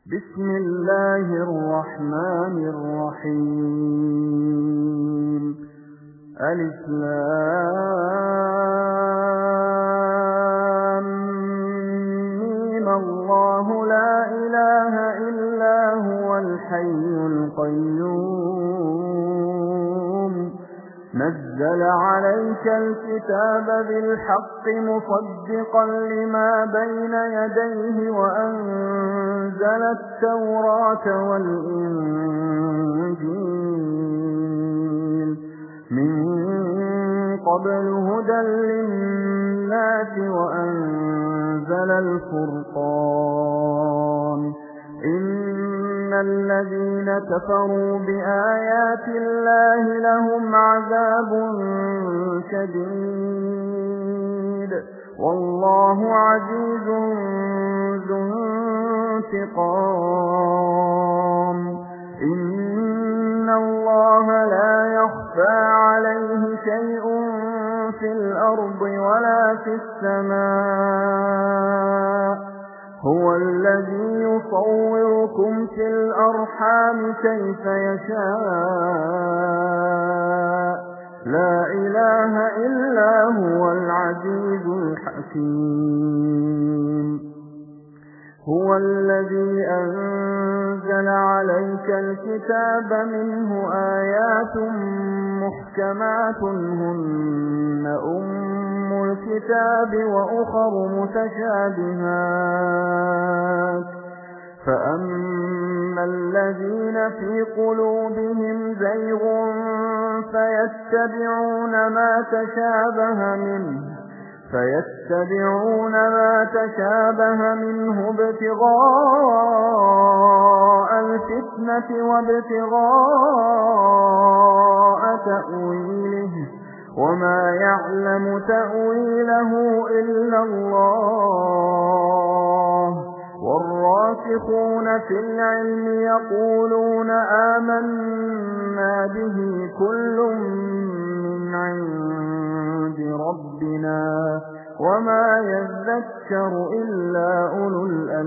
بسم الله الرحمن الرحيم. ألف لام ميم. الله لا إله إلا هو الحي القيوم. نزل عليك الكتاب بالحق مصدقا لما بين يديه وأنزل التوراة والإنجيل من قبل هدى للناس وأنزل الفرقان. إن الذين كفروا بآيات الله لهم عذاب شديد والله عزيز ذو انتقام. إن الله لا يخفى عليه شيء في الأرض ولا في السماء. هو الذي يصوركم في الأرحام كيف يشاء. لا إله إلا هو العزيز الحكيم. هو الذي أنزل عليك الكتاب منه آيات محكمات هن أم الكتاب وأخر متشابهات. فأما الذين في قلوبهم زيغ فيتبعون ما تشابه منه ابتغاء الفتنة وابتغاء تأويله وما يعلم تأويله إلا الله. والراسخون في العلم يقولون آمنا به كل من عند ربنا وما يذكر إلا أولو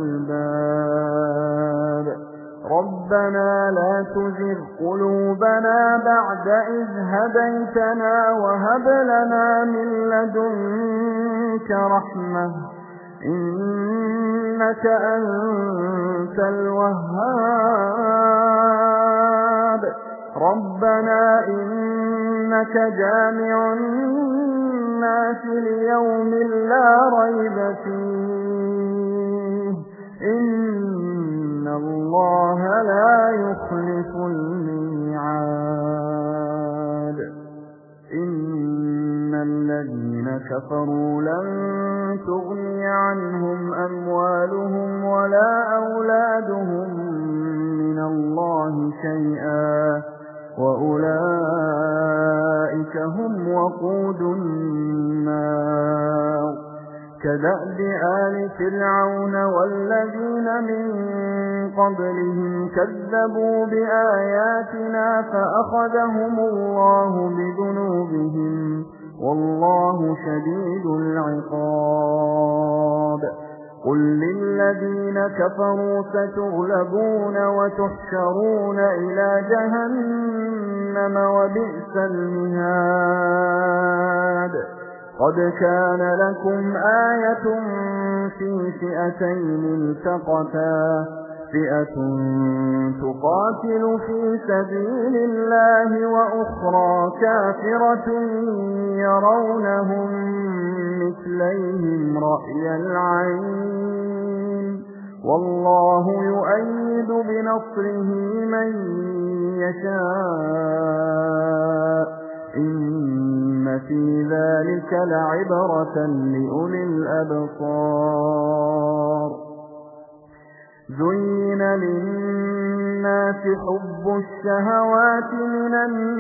الألباب. ربنا لا تزغ قلوبنا بعد إذ هديتنا وهب لنا من لدنك رحمة إنك أنت الوهاب. ربنا إنك جامع الناس ليوم لا ريب فيه إن الله لا يخلف الميعاد. إن الذين كفروا لن تغني عنهم أموالهم ولا أولادهم من الله شيئا وأولئك هم وقود النار. كدأب آل فرعون والذين من قبلهم كذبوا بآياتنا فأخذهم الله بذنوبهم والله شديد العقاب. قل للذين كفروا ستغلبون وتحشرون إلى جهنم وبئس المهاد. قد كان لكم آية في فئتين التقتا فئة تقاتل في سبيل الله وأخرى كافرة يرونهم مثليهم رأي العين والله يؤيد بنصره من يشاء. إن في ذلك لعبرة لأولي الأبصار. زين للناس حب الشهوات من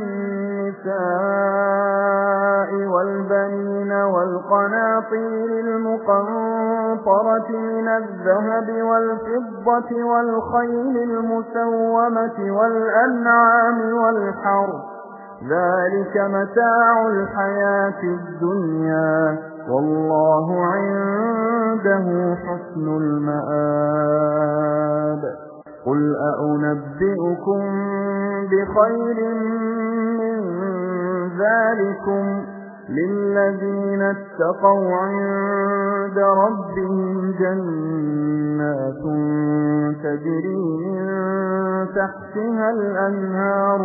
النساء والبنين والقناطير المقنطرة من الذهب والفضة والخيل المسومة والأنعام والحرث ذلك متاع الحياة الدنيا والله عنده حسن المآب. قُلْ أَأُنَبِّئُكُم بِخَيْرٍ مِّن ذَٰلِكُمْ لِلَّذِينَ اتَّقَوْا عِندَ رَبِّهِمْ جَنَّاتٌ تَجْرِي مِن تَحْتِهَا الْأَنْهَارُ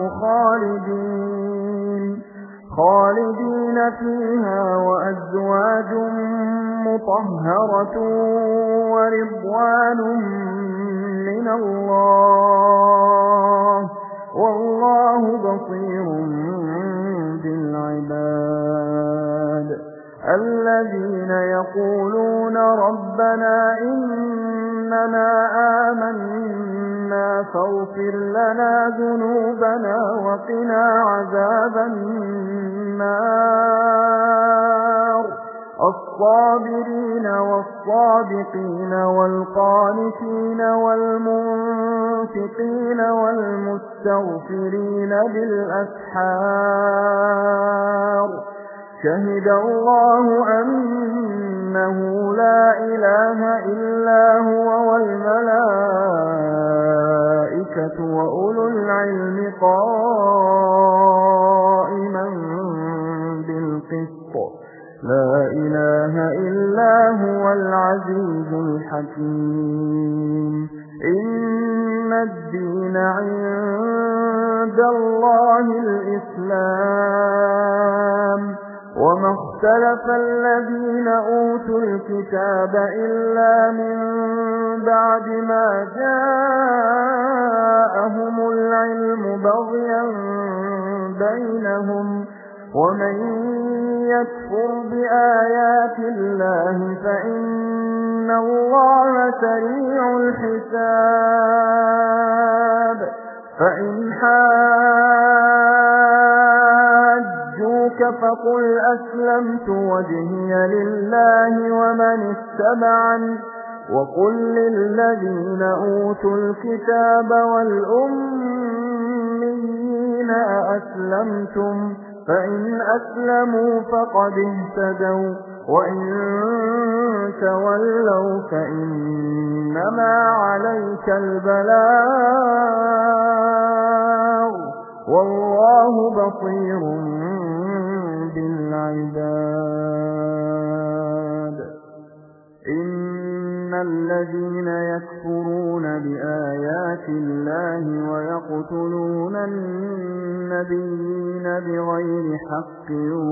خَالِدِينَ فِيهَا وَأَزْوَاجٌ مُّطَهَّرَةٌ وَرِضْوَانٌ مِّنَ اللَّهِ وَاللَّهُ بَصِيرٌ بِالْعِبَادِ الَّذِينَ يَقُولُونَ رَبَّنَا إِنَّنَا آمَنَّا فاغْفِرْ لَنَا ذُنُوبَنَا وَقِنَا عَذَابَ النَّارِ الصَّابِرِينَ وَالصَّادِقِينَ وَالْقَانِتِينَ وَالْمُنفِقِينَ وَالْمُسْتَغْفِرِينَ بِالْأَسْحَارِ شَهِدَ اللَّهُ أَنَّهُ لَا إِلَٰهَ إِلَّا هُوَ وَالْمَلَائِكَةُ وَأُولُو الْعِلْمِ قَائِمًا بِالْقِسْطِ لَا إِلَٰهَ إِلَّا هُوَ الْعَزِيزُ الْحَكِيمُ إِنَّ الدِّينَ عِندَ اللَّهِ الْإِسْلَامُ وَمَا اخْتَلَفَ الَّذِينَ أُوتُوا الْكِتَابَ إِلَّا مِن بَعْدِ مَا جَاءَهُمُ الْعِلْمُ بَغْيًا بَيْنَهُمْ وَمَن يَكْفُرْ بِآيَاتِ اللَّهِ فَإِنَّ اللَّهَ سَرِيعُ الْحِسَابِ فَإِنْ حَاجُّوكَ فَقُلْ أَسْلَمْتُ وَجْهِيَ لِلَّهِ وَمَنِ اتَّبَعَنِ وَقُل لِّلَّذِينَ أُوتُوا الْكِتَابَ وَالْأُمِّيِّينَ أَأَسْلَمْتُمْ فَإِنْ أَسْلَمُوا فَقَدِ اهْتَدَوْا وَإِن تَوَلَّوْا فَإِنَّمَا عَلَيْكَ الْبَلَاغُ وَاللَّهُ بَصِيرٌ بِالْعِبَادِ إِنَّ الَّذِينَ يَكْفُرُونَ بِآيَاتِ اللَّهِ وَيَقْتُلُونَ النَّبِيِّينَ بِغَيْرِ حَقٍّ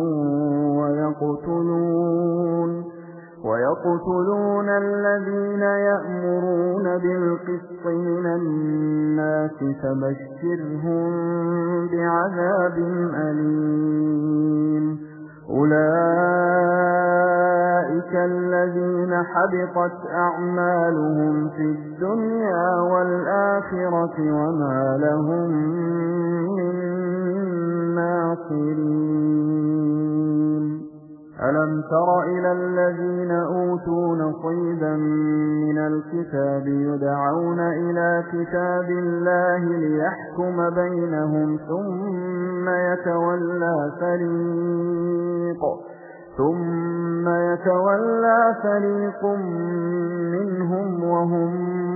وَيَقْتُلُونَ الَّذِينَ يَأْمُرُونَ بِالْقِسْطِ مِنَ النَّاسِ فَبَشِّرْهُم بِعَذَابٍ أَلِيمٍ أُولَئِكَ الَّذِينَ حَبِطَتْ أَعْمَالُهُمْ فِي الدُّنْيَا وَالْآخِرَةِ وَمَا لَهُم مِّن نَّاصِرِينَ أَلَمْ تَرَ إِلَى الَّذِينَ أُوتُوا نَصِيبًا مِّنَ الْكِتَابِ يُدْعَوْنَ إِلَىٰ كِتَابِ اللَّهِ لِيَحْكُمَ بَيْنَهُمْ ثُمَّ يَتَوَلَّىٰ فَرِيقٌ مِّنْهُمْ وَهُم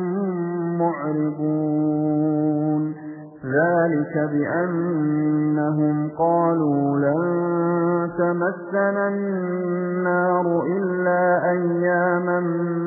مُّعْرِضُونَ ذَلِكَ بِأَنَّهُمْ قَالُوا لَن تَمَسَّنَا النَّارُ إِلَّا أَيَّامًا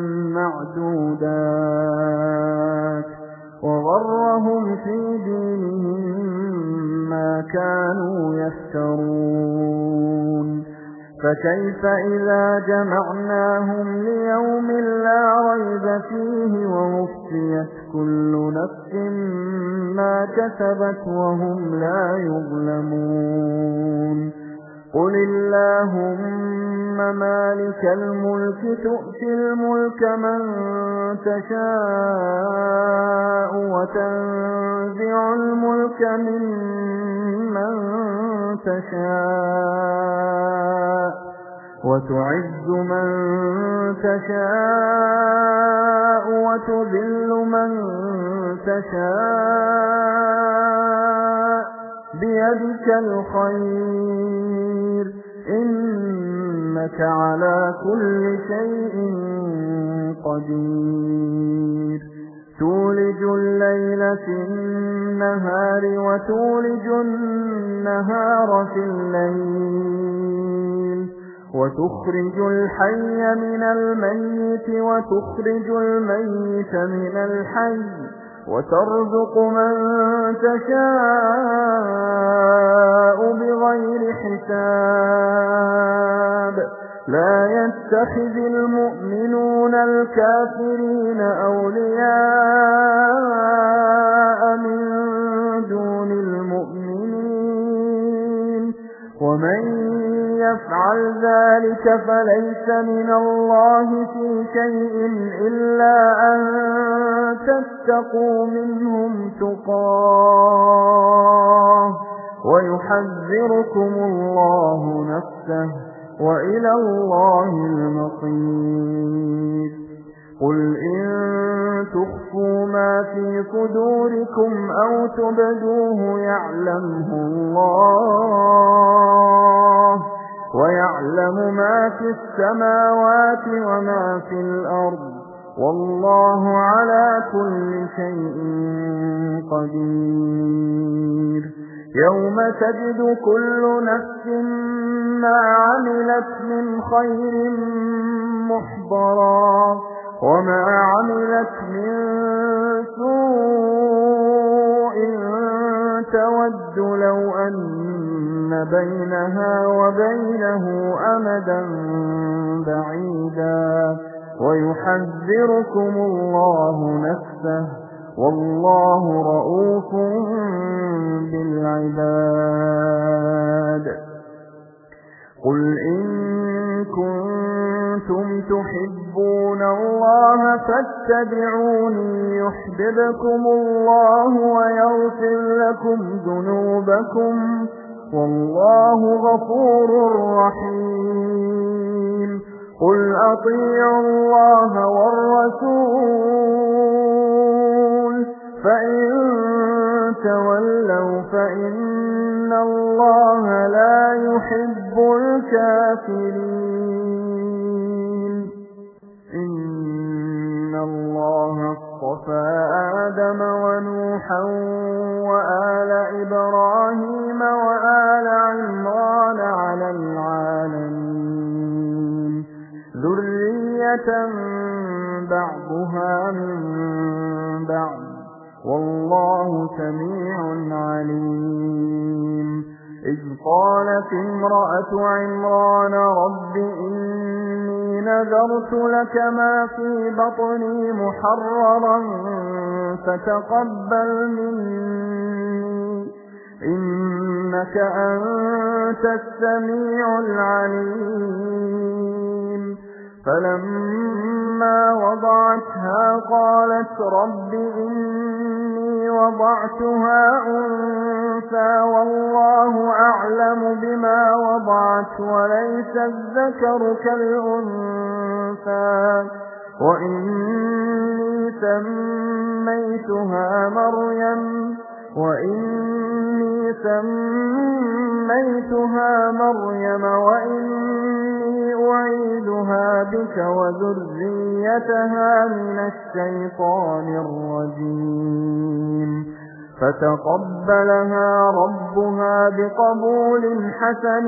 مَّعْدُودَاتٍ وَغَرَّهُمْ فِي دِينِهِم مَّا كَانُوا يَفْتَرُونَ فَكَيْفَ إِذَا جَمَعْنَاهُمْ لِيَوْمٍ لَّا رَيْبَ فِيهِ وَوُفِّيَتْ كُلُّ نَفْسٍ مَّا كَسَبَتْ وَهُمْ لَا يُظْلَمُونَ قُلِ اللَّهُمَّ مَالِكَ الْمُلْكِ تُؤْتِي الْمُلْكَ مَن تَشَاءُ وَتَنزِعُ الْمُلْكَ مِمَّن تَشَاءُ وَتُعِزُّ مَن تَشَاءُ وَتُذِلُّ مَن تَشَاءُ بِيَدِكَ الْخَيْرُ إِنَّكَ عَلَى كُلِّ شَيْءٍ قَدِيرٌ تولج الليل في النهار وتولج النهار في الليل وتخرج الحي من الميت وتخرج الميت من الحي وترزق من تشاء بغير حساب لا يتخذ المؤمنون الكافرين أولياء من دون المؤمنين ومن يفعل ذلك فليس من الله في شيء إلا أن تتقوا منهم تقاه ويحذركم الله نفسه وإلى الله المصير قل إن تخفوا ما في صدوركم أو تبدوه يعلمه الله ويعلم ما في السماوات وما في الأرض والله على كل شيء قدير يوم تجد كل نفس ما عملت من خير محضرا وما عملت من سوء تود لو أن بينها وبينه أمدا بعيدا ويحذركم الله نفسه والله رؤوف بالعباد قل إن كنتم تحبون الله فاتبعوني يحببكم الله ويغفر لكم ذنوبكم والله غفور رحيم قل أطيعوا الله والرسول فإن تولوا فإن الله لا يحب الكافرين إن الله اصطفى آدم ونوحا وآل إبراهيم وآل عمران على العالمين ذرية بعضها من بعض والله سميع عليم إذ قالت امرأة عمران رب إني نذرت لك ما في بطني محررا فتقبل مني إنك أنت السميع العليم فلما وضعتها قالت رب إني وضعتها أنثى والله أعلم بما وضعت وليس الذكر كالأنثى وإني سميتها مريم وإني أعيدها بك وذريتها من الشيطان الرجيم فتقبلها ربها بقبول حسن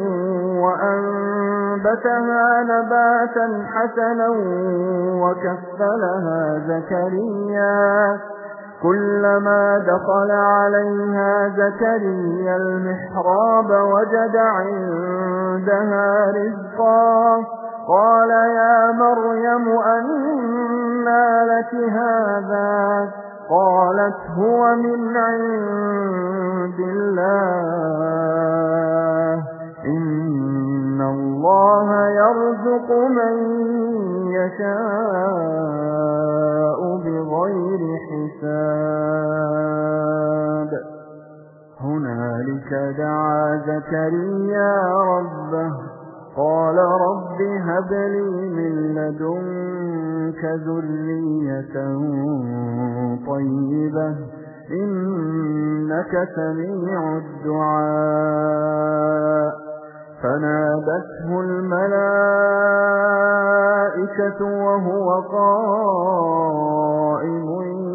وأنبتها نباتا حسنا وكفلها زكريا كلما دخل عليها زكريا المحراب وجد عندها رزقا قال يا مريم أنى لك هذا قالت هو من عند الله إن الله يرزق من يشاء بغير حساب هنالك دعا زكريا ربه قال رب هب لي من لدنك ذرية طيبة إنك سميع الدعاء فنادته الملائكة وهو قائم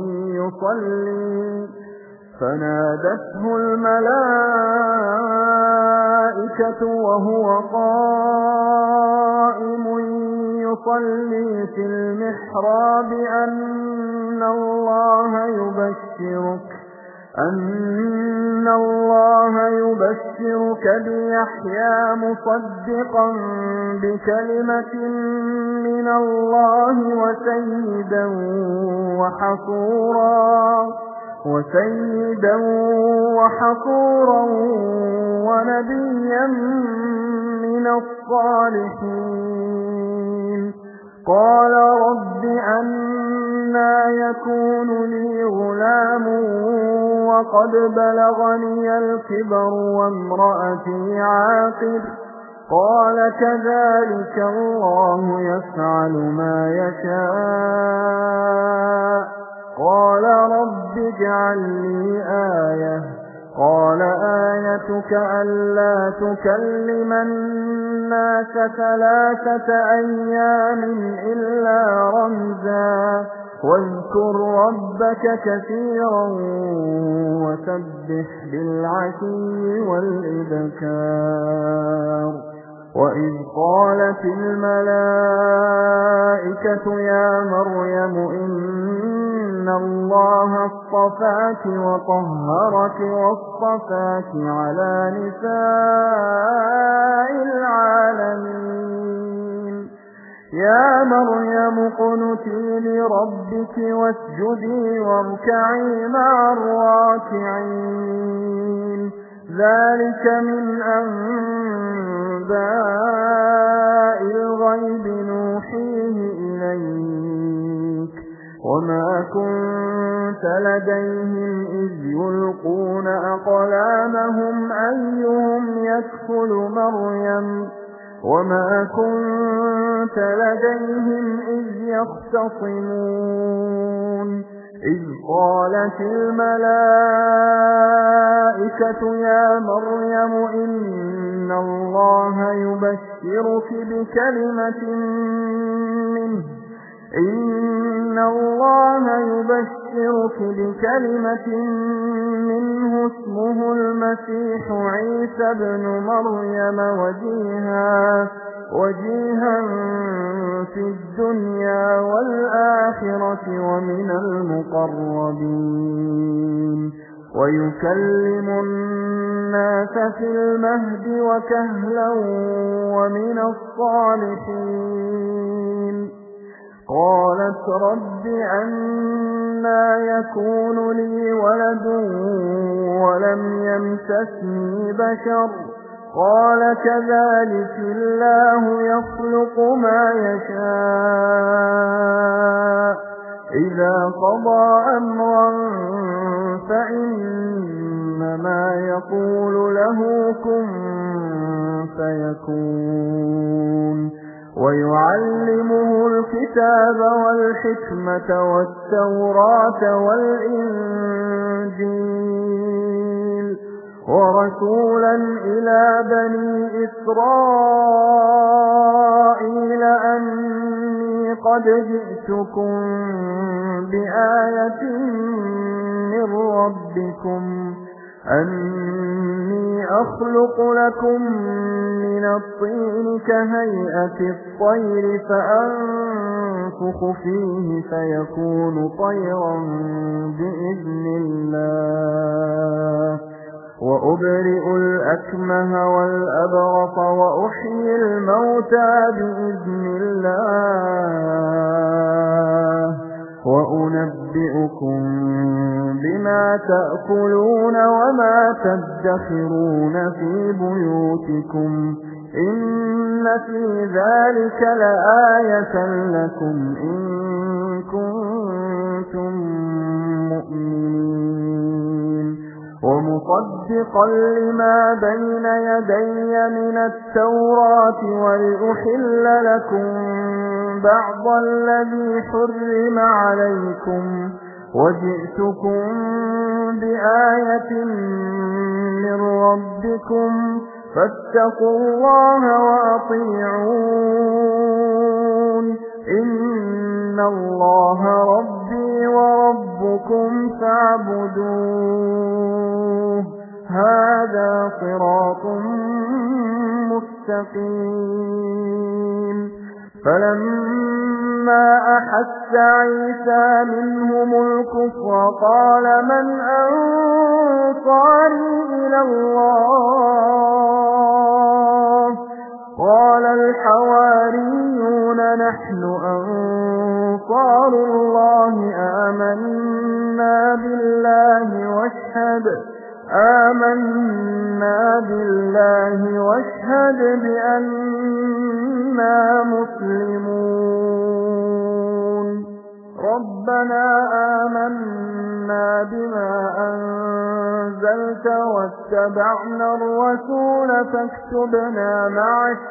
يصلي فنادته الملائكة وهو قائم يصلي في المحراب أن الله يبشرك بيحيى مصدقا بكلمة من الله وسيدا وحصورا ونبيا من الصالحين. قال رب أنى يكون لي غلام وقد بلغني الكبر وامرأتي عاقر قال كذلك الله يفعل ما يشاء. قال رب اجعل لي آية قال آيتك ألا تكلم الناس 3 أيام إلا رمزا واذكر ربك كثيرا وسبح بالعشي والإبكار. وإذ قالت الملائكة يا مريم إن الله اصطفاك وطهرك واصطفاك على نساء العالمين. يا مريم اقنتي لربك واسجدي واركعي مع الراكعين. ذلك من أنباء الغيب نوحيه إليك وما كنت لديهم إذ يلقون أقلامهم أيهم يكفل مريم وما كنت لديهم إذ يختصمون. إذ قالت الملائكة يا مريم إن الله يبشرك بكلمة منه اسمه المسيح عيسى بن مريم وجيها في الدنيا والآخرة ومن المقربين ويكلم الناس في المهد وكهلا ومن الصالحين. قالت رب أنى يكون لي ولد ولم يمسسني بشر قال كذلك الله يخلق ما يشاء إذا قضى أمرا فإنما يقول له كن فيكون. ويعلمه الكتاب والحكمة والتوراة والإنجيل ورسولا إلى بني إسرائيل أني قد جئتكم بآية من ربكم أني أخلق لكم من الطين كهيئة الطير فأنفخ فيه فيكون طيرا بإذن الله وأبرئ الأكمه والأبرص وأحيي الموتى بإذن الله وأنبئكم بما تأكلون وما تدخرون في بيوتكم إن في ذلك لآية لكم إن كنتم مؤمنين. ومصدقا لما بين يدي من التوراة ولأحل لكم بعض الذي حرم عليكم وجئتكم بآية من ربكم فاتقوا الله وأطيعون إن الله ربي وربكم رَبُّكُمْ فَاعْبُدُوهُ هَذَا صِرَاطٌ مُسْتَقِيمٌ فَلَمَّا أَحَسَّ عِيسَى مِنْهُمُ الْكُفْرَ قَالَ مَنْ أَنصَارِي إِلَى اللَّهِ قَالَ الْحَوَارِيُّونَ نَحْنُ أَنصَارُ اللَّهِ آمَنَّا بِاللَّهِ واشهد بِأَنَّا مُسْلِمُونَ رَبَّنَا آمَنَّا بِمَا أَنزَلْتَ وَاتَّبَعْنَا الرَّسُولَ فاكتبنا مع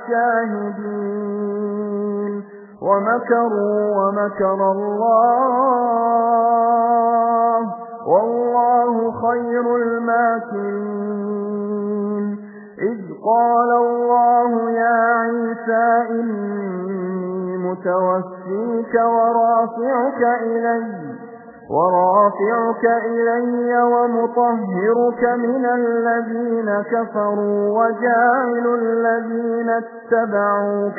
الشاهدين ومكروا ومكر الله والله خير الماكرين إذ قال الله يا عيسى إني متوفيك ورافعك إلي ومطهرك من الذين كفروا وجاعل الذين اتبعوك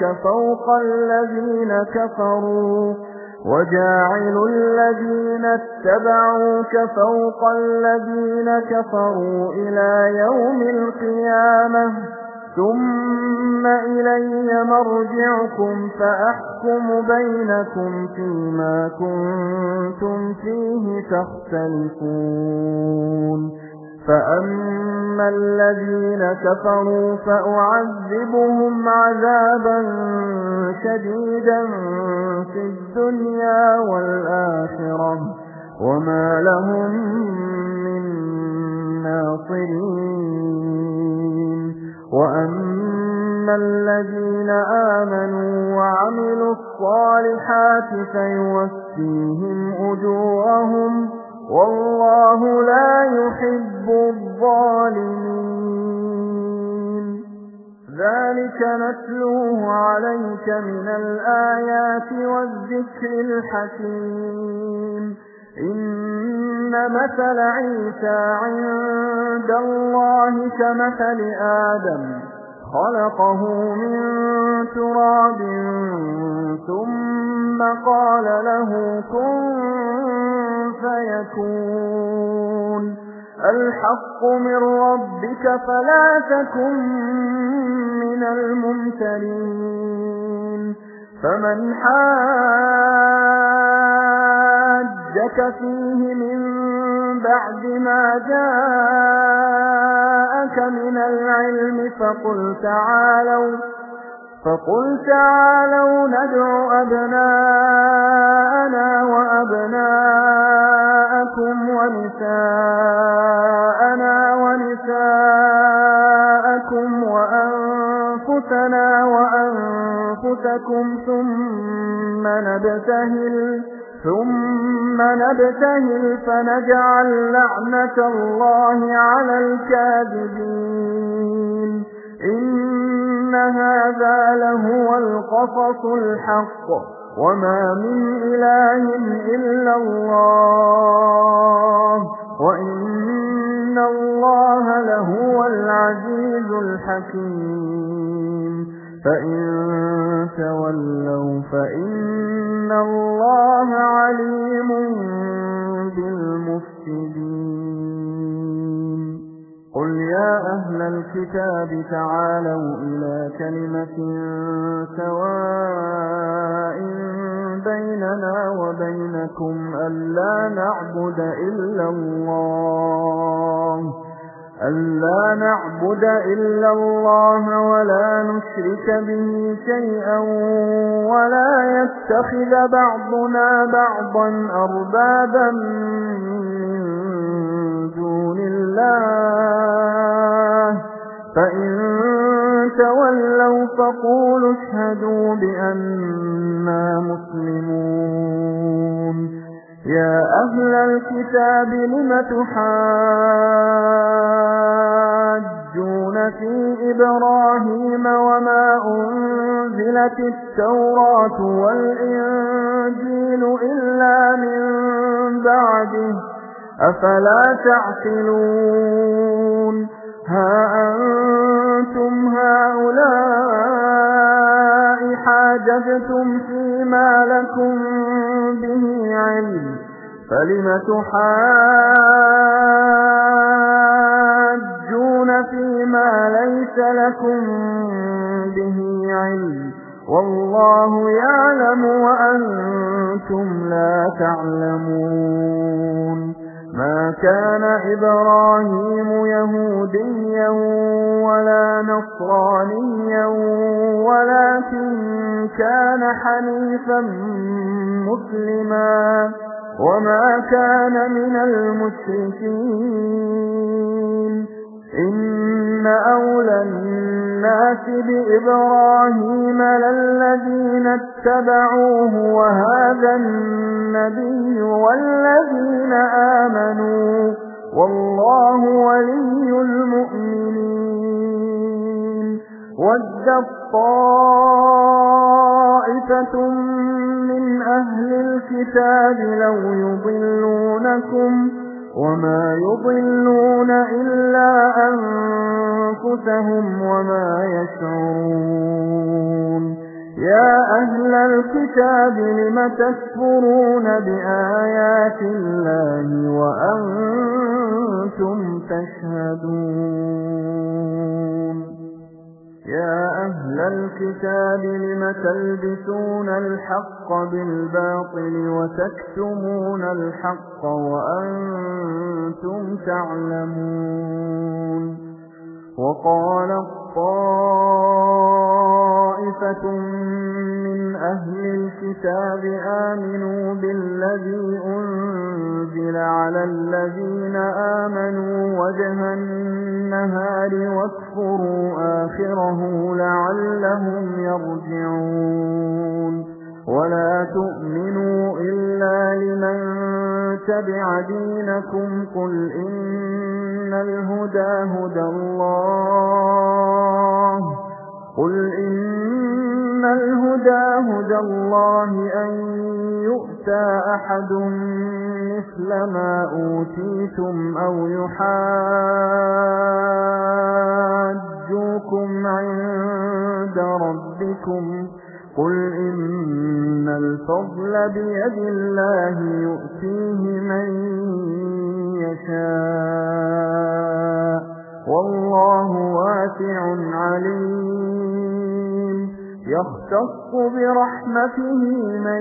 فوق الذين كفروا إلى يوم القيامة ثم إلي مرجعكم فأحكم بينكم فيما كنتم فيه تختلفون فأما الذين كفروا فأعذبهم عذابا شديدا في الدنيا والآخرة وما لهم من ناصرين وأما الذين آمنوا وعملوا الصالحات فيوفيهم أجورهم والله لا يحب الظالمين ذلك نتلوه عليك من الآيات والذكر الحكيم إن مثل عيسى عند الله كمثل آدم خلقه من تراب ثم قال له كن فيكون الحق من ربك فلا تكن من الممترين فمن حاجك فيه من بعد ما جاءك من العلم فقل تعالوا ندع أبناءنا وأبناءكم ونساءنا ونساءكم وأنفسنا وأنفسكم ثم نبتهل فنجعل لعنة الله على الكاذبين إن هذا لهو القصص الحق وما من إله إلا الله وإن الله لهو العزيز الحكيم فإن تولوا فإن الله عليم بالمفسدين قل يا أهل الكتاب تعالوا إلى كلمة سواء بيننا وبينكم ألا نعبد إلا الله ولا نشرك به شيئا ولا يتخذ بعضنا بعضا أربابا من دون الله فإن تولوا فقولوا اشهدوا بأننا مسلمون يا أهل الكتاب الكتاب لم تحاجون في إبراهيم وما أنزلت التوراة والإنجيل إلا من بعده أفلا تعقلون ها أنتم هؤلاء حاججتم فيما لكم به علم فلم تحاجون فيما ليس لكم به علم والله يعلم وأنتم لا تعلمون ما كان إبراهيم يهوديا ولا نصرانيا ولكن كان حنيفا مسلما وما كان من المشركين إن أولى الناس بإبراهيم للذين اتبعوه وهذا النبي والذين آمنوا والله ولي المؤمنين وَدَّتْ طَائِفَةٌ من أهل الكتاب لو يضلونكم وما يضلون إلا أنفسهم وما يشعرون يا أهل الكتاب لم تكفرون بآيات الله وأنتم تشهدون يا أهل الكتاب لم تلبسون الحق بالباطل وتكتمون الحق وأنتم تعلمون وقالت طائفة من أهل الكتاب آمنوا بالذي أنزل على الذين آمنوا وجه النهار واكفروا آخره لعلهم يرجعون ولا تؤمنوا إلا لمن تبع دينكم قل إن الهدى هدى الله أن يؤتى أحد مثل ما أوتيتم أو يحاجوكم عند ربكم قل إن الفضل بيد الله يؤتيه من يشاء والله واسع عليم يختص برحمته من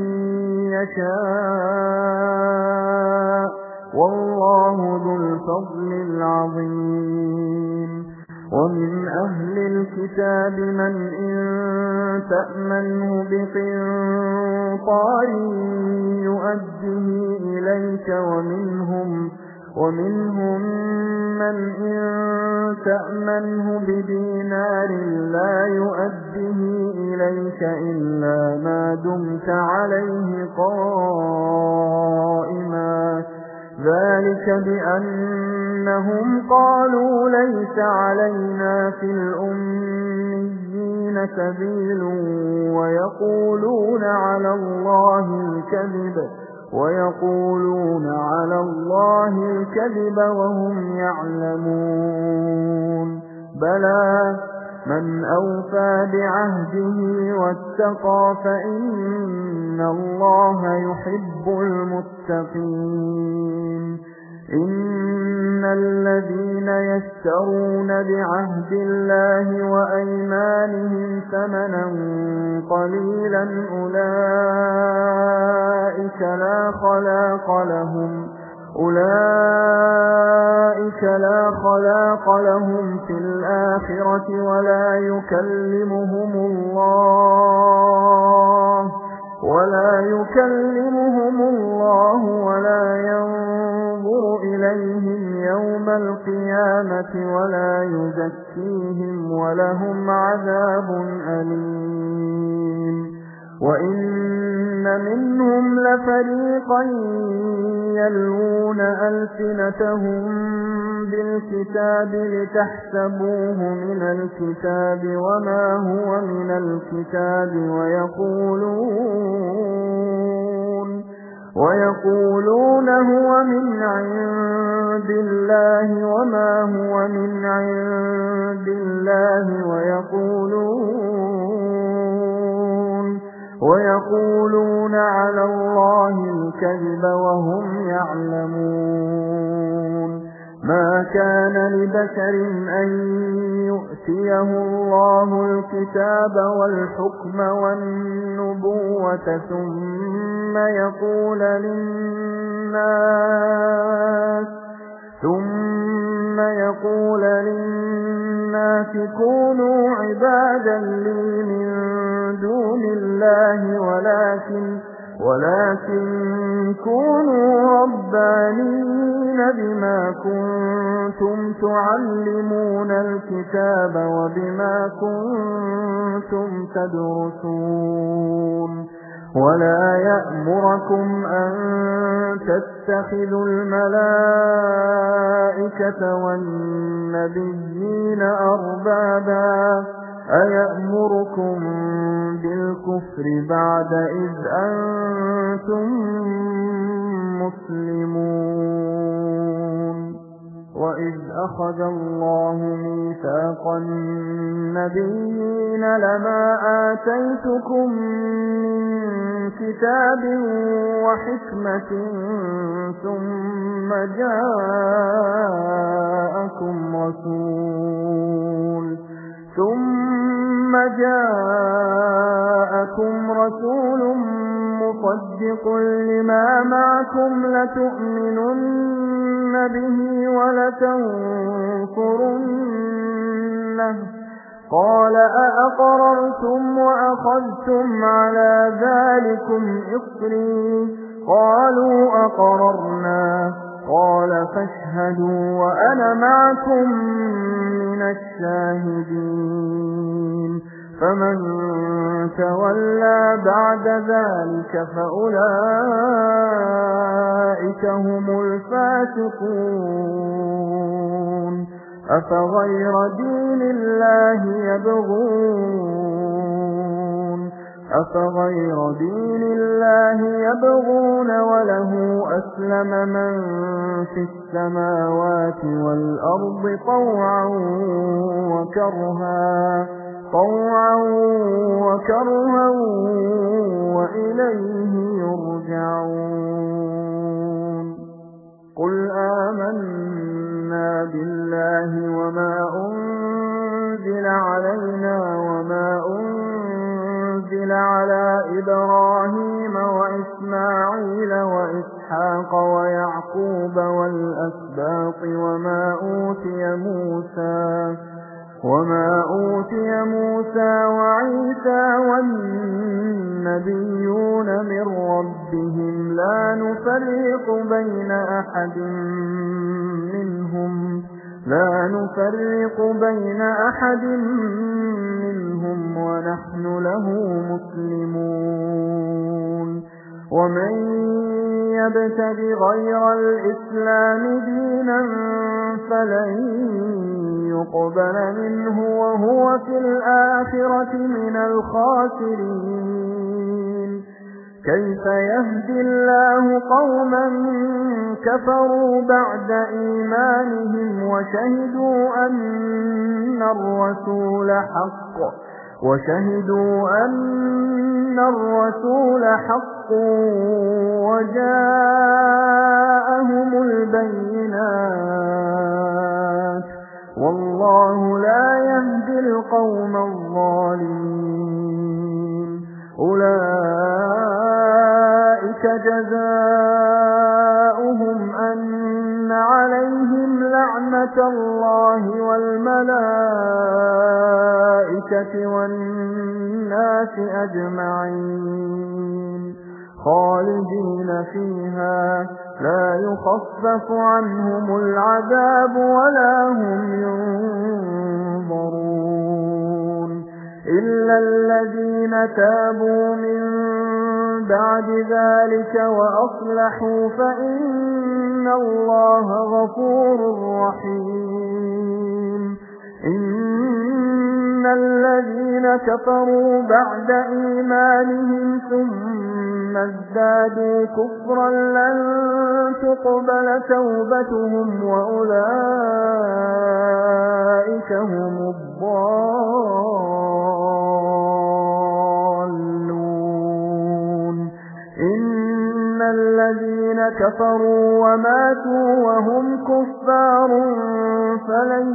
يشاء والله ذو الفضل العظيم ومن أهل الكتاب من إن تأمنه بقنطار يؤده إليك ومنهم من إن تأمنه بدينار لا يؤده إليك إلا ما دمت عليه قائما ذلك بأنهم قالوا ليس علينا في الأميين سبيل ويقولون على الله الكذب وهم يعلمون بلى من أوفى بعهده واتقى فإن الله يحب المتقين إن الذين يشترون بعهد الله وأيمانهم ثمنا قليلا أولئك لا خلاق لهم في الآخرة ولا يكلمهم الله ولا ينظر إليهم يوم القيامة ولا يزكيهم ولهم عذاب أليم وَإِنَّ مِنْهُمْ لَفَرِيقًا يَلْوُونَ أَلْسِنَتَهُم بِالْكِتَابِ لِتَحْسَبُوهُ مِنَ الْكِتَابِ وَمَا هُوَ مِنَ الْكِتَابِ وَيَقُولُونَ هُوَ مِنْ عِندِ اللَّهِ وَمَا هُوَ مِنْ عِندِ اللَّهِ وَيَقُولُونَ عَلَى اللَّهِ الْكَذِبَ وَهُمْ يَعْلَمُونَ مَا كَانَ لِبَشَرٍ أَن يُؤْتِيَهُ اللَّهُ الْكِتَابَ وَالْحُكْمَ وَالنُّبُوَّةَ ثُمَّ يَقُولَ لِلنَّاسِ كُونُوا عِبَادًا لِّي مِن دُونِ اللَّهِ ولكن كونوا ربانيين بما كنتم تعلمون الكتاب وبما كنتم تدرسون ولا يأمركم أن تتخذوا الملائكة والنبيين أربابا أيأمركم بالكفر بعد إذ أنتم مسلمون وإذ أخذ الله ميثاق النبيين لما آتيتكم من كتاب وحكمة ثم جاءكم رسول مصدق لما معكم لتؤمنن به ولتنصرنه قال أأقررتم وأخذتم على ذلكم إصري قالوا أقررنا قال فاشهدوا وأنا معكم من الشاهدين فمن تولى بعد ذلك فأولئك هم الفاسقون أفغير دين الله يبغون وله أسلم من في السماوات والأرض طوعا وكرها وإليه يرجعون قل آمنا بالله وما أنزل علينا وما أنزل على إبراهيم وإسماعيل وإسحاق ويعقوب والأسباط وما أوتي موسى وعيسى والنبيون من ربهم لا نفرق بين أحد منهم ونحن له مسلمون ومن يبتغ غير الإسلام دينا فلن يقبل منه وهو في الآخرة من الخاسرين كيف يهدي الله قوما كفروا بعد إيمانهم وشهدوا أن الرسول حق وجاءهم البينات والله لا يهدي القوم الظالمين أولئك جزاؤهم أن عليهم لعنة الله والملائكة والناس أجمعين خالدين فيها لا يخفف عنهم العذاب ولا هم ينظرون إلا الذين تابوا من بعد ذلك وأصلحوا فإن الله غفور رحيم إن الذين كفروا بعد إيمانهم ثم ازدادوا كفرا لن تقبل توبتهم وأولئك هم الضالون إن الذين كفروا وماتوا وهم كفار فلن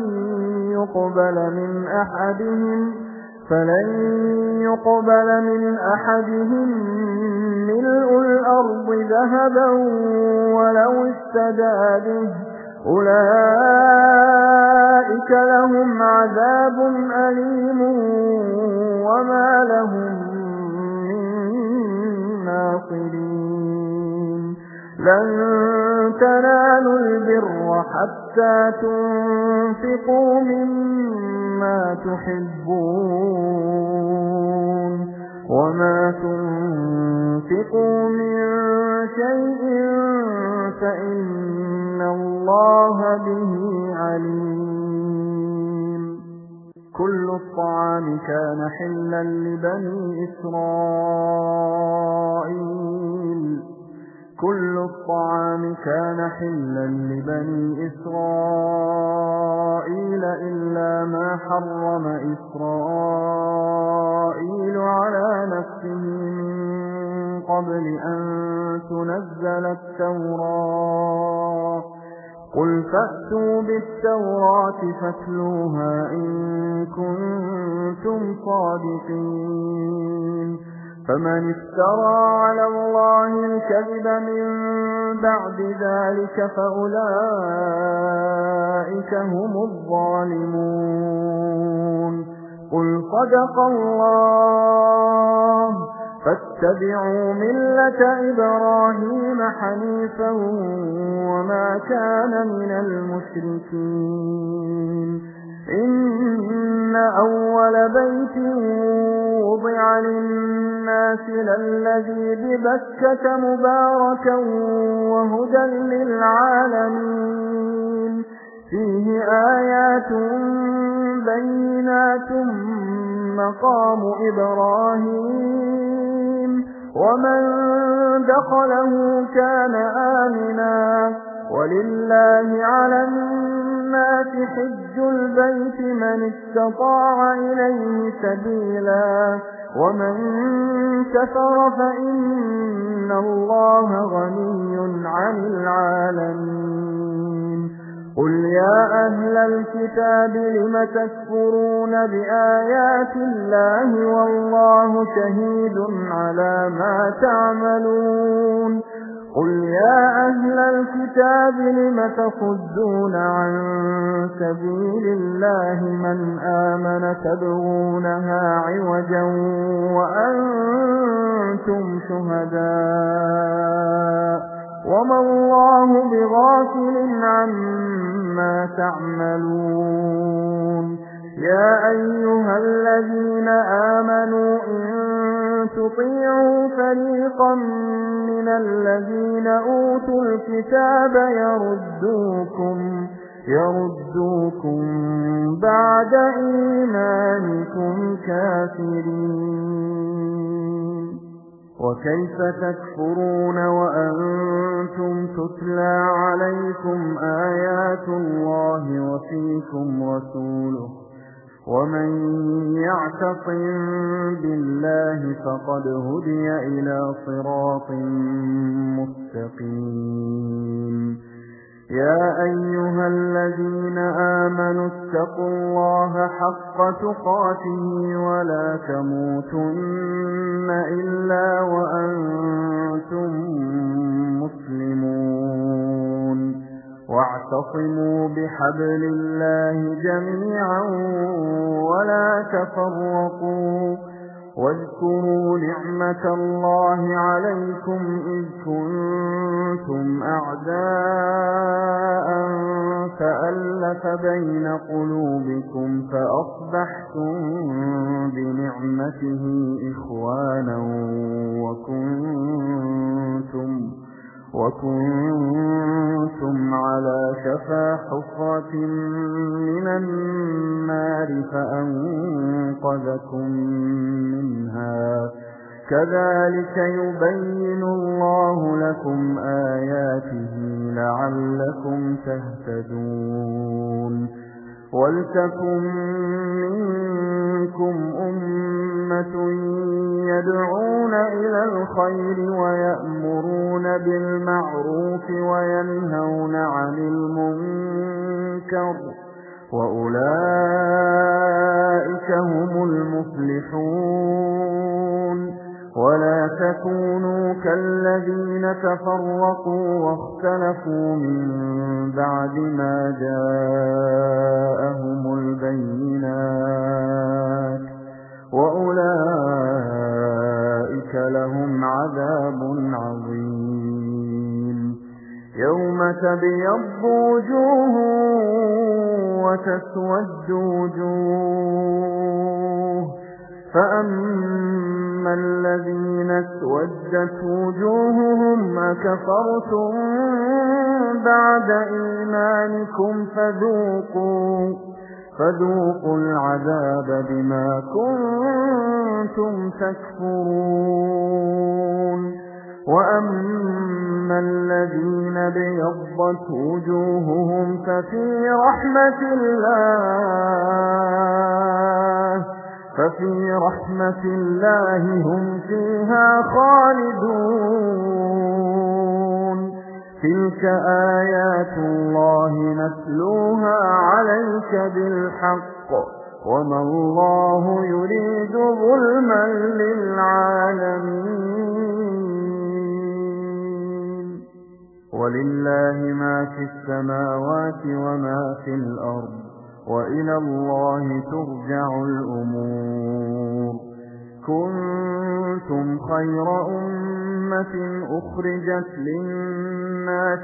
يقبل من أحدهم ملء الأرض ذهبا ولو افتدى به أولئك لهم عذاب أليم وما لهم من ناصرين لن تنالوا البر حتى تنفقوا مما تحبون وما تنفقوا من شيء فإن الله به عليم كل الطعام كان حلا لبني إسرائيل إلا ما حرم إسرائيل على نفسه من قبل أن تنزل التوراة قل فأتوا بالتوراة فاتلوها إن كنتم صادقين فمن افترى على الله الكذب من بعد ذلك فأولئك هم الظالمون قل صدق الله فاتبعوا ملة إبراهيم حنيفا وما كان من المشركين إن أول بيت وضع للناس للذي ببكة مباركا وهدى للعالمين فيه آيات بينات مقام إبراهيم ومن دخله كان آمنا ولله على الناس حج البيت من استطاع إليه سبيلا ومن كفر فإن الله غني عن العالمين قل يا أهل الكتاب لم تكفرون بآيات الله والله شهيد على ما تعملون قل يا أهل الكتاب لم تصدون عن سبيل الله من آمن تبغونها عوجا وأنتم شهداء وما الله بغافل عما تعملون يا أيها الذين آمنوا إن تطيعوا فريقا من الذين أوتوا الكتاب يردوكم بعد إيمانكم كافرين وكيف تكفرون وأنتم تتلى عليكم آيات الله وفيكم رسوله ومن يعتصم بالله فقد هدي إلى صراط مستقيم يا أيها الذين آمنوا اتقوا الله حق تقاته ولا تموتن إلا وأنتم مسلمون واعتصموا بحبل الله جميعا ولا تفرقوا واذكروا نعمة الله عليكم إذ كنتم أعداء فألف أَلَّفَ بَيْنَ قُلُوبِكُمْ فَأَصْبَحْتُم بِنِعْمَتِهِ إِخْوَانًا وَكُنتُمْ عَلَى شَفَا حُفْرَةٍ مِّنَ النَّارِ فَأَنقَذَكُم مِّنْهَا ۗ كَذَلِكَ يُبَيِّنُ اللَّهُ لَكُمْ آيَاتِهِ لَعَلَّكُمْ تَهْتَدُونَ وَلْتَكُن مِّنكُمْ أُمَّةٌ يَدْعُونَ إِلَى الْخَيْرِ وَيَأْمُرُونَ بِالْمَعْرُوفِ وَيَنْهَوْنَ عَنِ الْمُنكَرِ ۚ وَأُولَئِكَ هُمُ الْمُفْلِحُونَ وَلَا تَكُونُوا كَالَّذِينَ تَفَرَّقُوا وَاخْتَلَفُوا مِن بَعْدِ مَا جَاءَهُمُ الْبَيِّنَاتُ وَأُولَئِكَ لَهُمْ عَذَابٌ عَظِيمٌ يَوْمَ تَبْيَضُّ وُجُوهٌ وَتَسْوَدُّ وُجُوهٌ فَأَمَّا الَّذِينَ اسْوَدَّتْ وُجُوهُهُمْ أَكَفَرْتُم بَعْدَ إِيمَانِكُمْ فَذُوقُوا الْعَذَابَ بِمَا كُنتُمْ تَكْفُرُونَ وَأَمَّا الَّذِينَ ابْيَضَّتْ وُجُوهُهُمْ فَفِي رَحْمَةِ اللَّهِ هُمْ فِيهَا خَالِدُونَ تِلْكَ آيَاتُ اللَّهِ نَتْلُوهَا عَلَيْكَ بِالْحَقِّ وَمَا اللَّهُ يُرِيدُ ظُلْمًا لِّلْعَالَمِينَ وَلِلَّهِ مَا فِي السَّمَاوَاتِ وَمَا فِي الْأَرْضِ وَإِلَى اللَّهِ تُرْجَعُ الْأُمُورُ كُنتُمْ خَيْرَ أُمَّةٍ أُخْرِجَتْ لِلنَّاسِ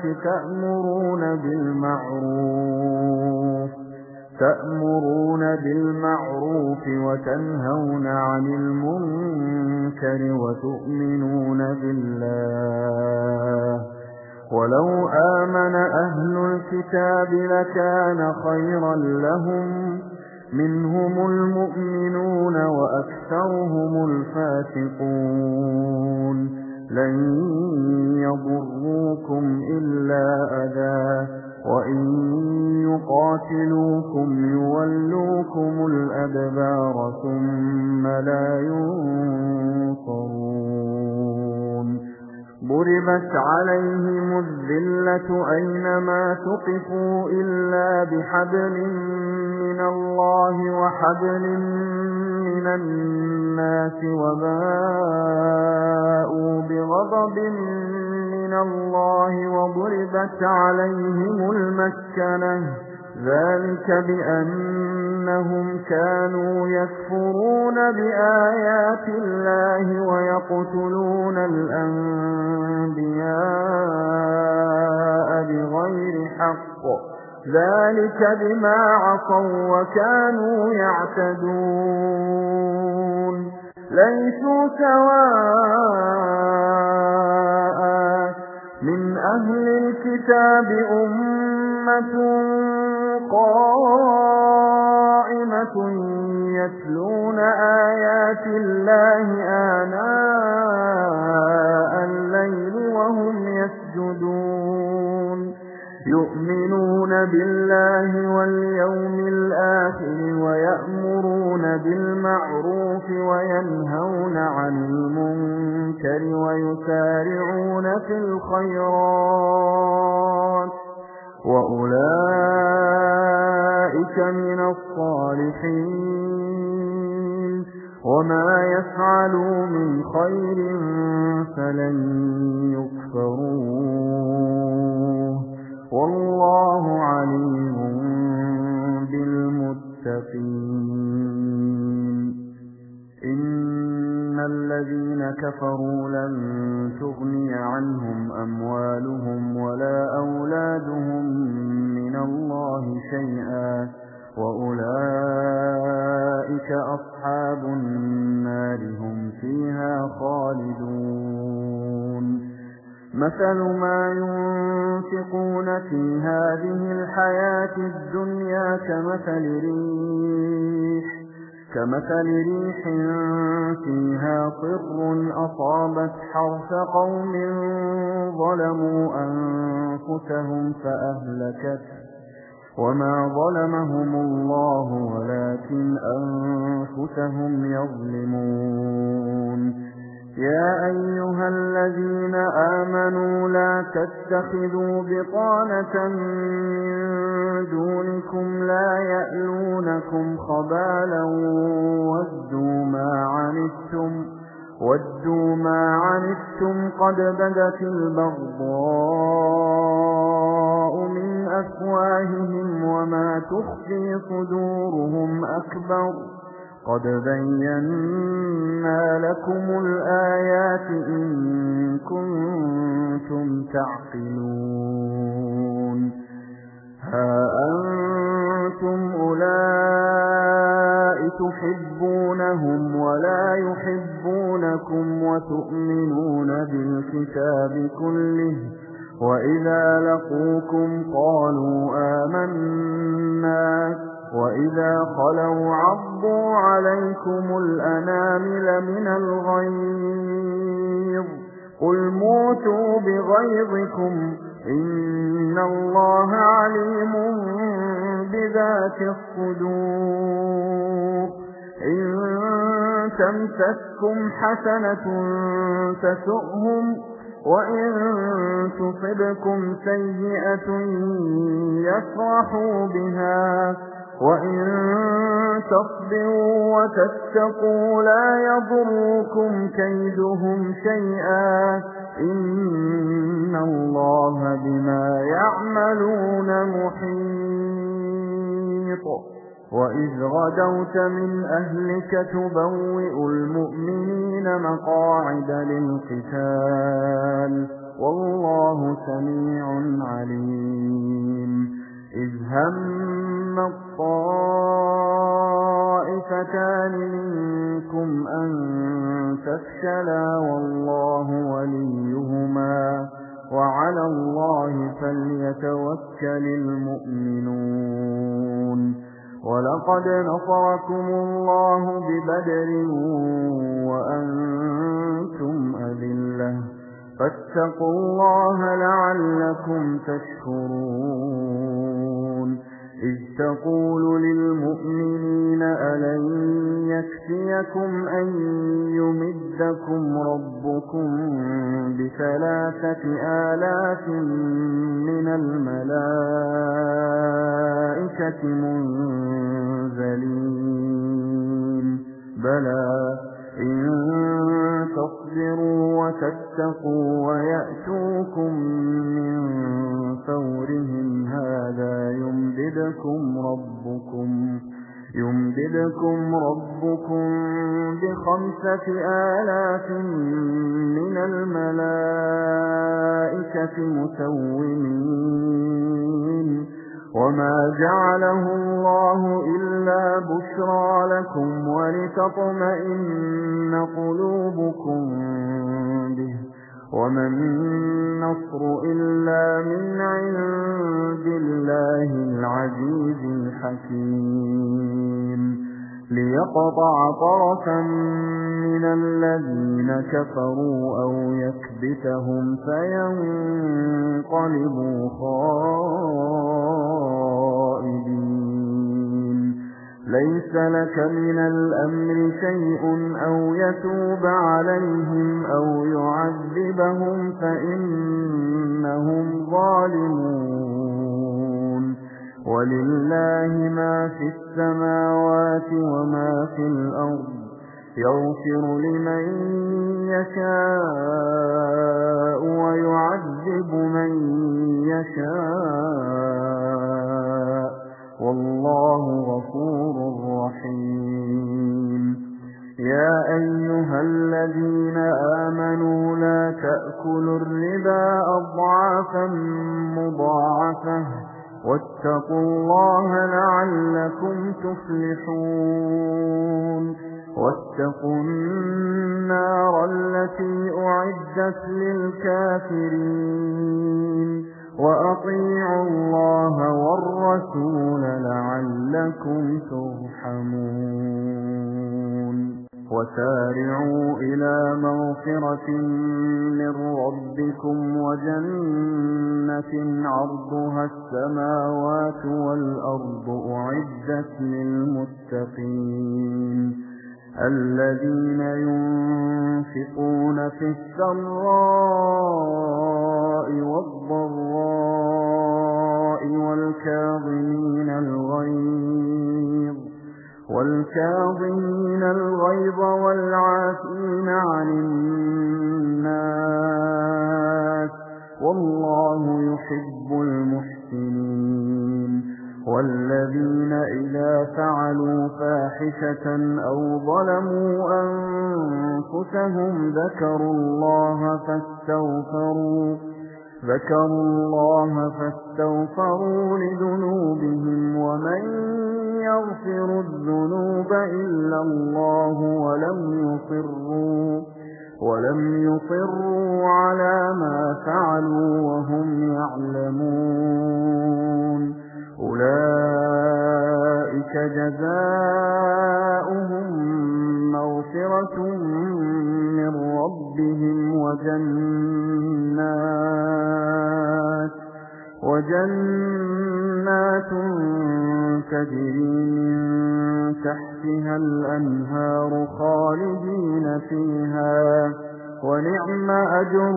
تَأْمُرُونَ بِالْمَعْرُوفِ وَتَنْهَوْنَ عَنِ الْمُنكَرِ وَتُؤْمِنُونَ بِاللَّهِ وَلَوْ آمَنَ أَهْلُ الْكِتَابِ لَكَانَ خَيْرًا لَّهُم مِّنْهُمُ الْمُؤْمِنُونَ وَأَكْثَرُهُمُ الْفَاسِقُونَ لَن يَضُرُّوكُمْ إِلَّا أَذًى وَإِن يُقَاتِلُوكُمْ يُوَلُّوكُمُ الْأَدْبَارَ ثُمَّ لَا يُنصَرُونَ ضُرِبَتْ عَلَيْهِمُ الذِّلَّةُ أَيْنَمَا ثُقِفُوا إِلَّا بِحَبْلٍ مِّنَ اللَّهِ وَحَبْلٍ مِّنَ النَّاسِ وَبَاءُوا بِغَضَبٍ مِّنَ اللَّهِ وَضُرِبَتْ عَلَيْهِمُ الْمَسْكَنَةُ ذَلِكَ بِأَنَّهُمْ كَانُوا يَكْفُرُونَ بِآيَاتِ اللَّهِ وَيَقْتُلُونَ الْأَنبِيَاءَ بِغَيْرِ حَقٍّ ذَلِكَ بِمَا عَصَوا وَكَانُوا يَعْتَدُونَ لَيْسُوا سَوَاءً مِّنْ أَهْلِ الْكِتَابِ أُمَّةٌ قَائِمَةٌ يَتْلُونَ آيَاتِ اللَّهِ آنَاءَ اللَّيْلِ وَهُمْ يَسْجُدُونَ يُؤْمِنُونَ بِاللَّهِ وَالْيَوْمِ الْآخِرِ وَيَأْمُرُونَ بِالْمَعْرُوفِ وَيَنْهَوْنَ عَنِ الْمُنكَرِ وَيُسَارِعُونَ فِي الْخَيْرَاتِ وَأُولَئِكَ مِنَ الصَّالِحِينَ وَمَا يَفْعَلُوا مِنْ خَيْرٍ فَلَن يُكْفَرُوهُ وَاللَّهُ عَلِيمٌ بِالْمُتَّقِينَ إِنَّ الَّذِينَ كَفَرُوا لَن تُغْنِيَ عَنْهُمْ أَمْوَالُهُمْ وَلَا أَوْلَادُهُم مِّنَ الله شيئا وأولئك أصحاب النار هم فيها خالدون مثل ما ينفقون في هذه الحياة الدنيا كمثل ريح فيها صر أصابت حرث قوم ظلموا أنفسهم فأهلكته وما ظلمهم الله ولكن أنفسهم يظلمون يا أيها الذين آمنوا لا تتخذوا بطانة من دونكم لا يألونكم خبالا ودوا ما عنتم قد بدت البغضاء من أفواههم وما تخفي صدورهم أكبر قد بينا لكم الآيات إن كنتم تعقلون ها أنتم أولئك تحبونهم ولا يحبونكم وتؤمنون بالكتاب كله وإذا لقوكم قالوا آمنا وإذا خلوا عضوا عليكم الأنامل من الغيظ قل موتوا بغيظكم إن الله عليم بذات الصدور إن تمسسكم حسنة تسؤهم وإن تصبكم سيئة يفرحوا بها وإن تصبروا وتتقوا لا يضركم كيدهم شيئا إن الله بما يعملون محيط وإذ غدوت من أهلك تبوئ المؤمنين مقاعد للقتال والله سميع عليم إذ هم الطائفتان منكم أن تفشلا والله وليهما وعلى الله فليتوكل المؤمنون ولقد نصركم الله ببدر وأنتم أذلة فاتقوا الله لعلكم تشكرون إذ تقول للمؤمنين ألن يكفيكم أن يمدكم ربكم ب3,000 من الملائكة منزلين بلى إن تصبروا وتتقوا ويأتوكم من فورهم هذا يمددكم ربكم ب5,000 من الملائكة مسومين وما جعله الله إلا بشرى لكم ولتطمئن قلوبكم به وما النصر إلا من عند الله العزيز الحكيم ليقطع طرفا من الذين كفروا أو يكبتهم فينقلبوا خائبين ليس لك من الأمر شيء أو يتوب عليهم أو يعذبهم فإنهم ظالمون ولله ما في السماوات وما في الأرض يغفر لمن يشاء ويعذب من يشاء والله غفور رحيم يا أيها الذين آمنوا لا تأكلوا الربا أضعافا مضاعفة واتقوا الله لعلكم تفلحون واتقوا النار التي أعدت للكافرين وأطيعوا الله والرسول لعلكم ترحمون وسارعوا إلى مغفرة من ربكم وجنة عرضها السماوات والأرض أعدت للمتقين الذين ينفقون في السراء والضراء والكاظمين الغيظ والعافين عن الناس والله يحب المحسنين والذين إذا فعلوا فاحشة أو ظلموا أنفسهم ذكروا الله فاستغفروا لذنوبهم ومن يغفر الذنوب إلا الله ولم يصروا على ما فعلوا وهم يعلمون أولئك جزاؤهم مغفرة من ربهم وجنات تجري من تحتها الأنهار خالدين فيها ونعم أجر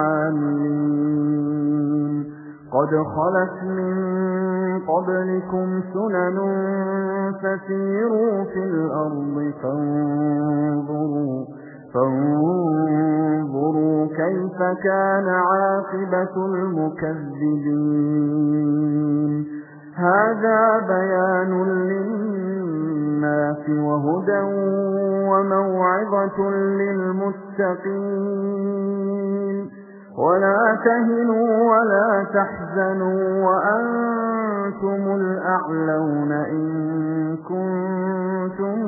العاملين قد خلت من قبلكم سنن فسيروا في الأرض فانظروا كيف كان عاقبة المكذبين هذا بيان للناس وهدى وموعظة للمتقين ولا تهنوا ولا تحزنوا وأنتم الأعلون إن كنتم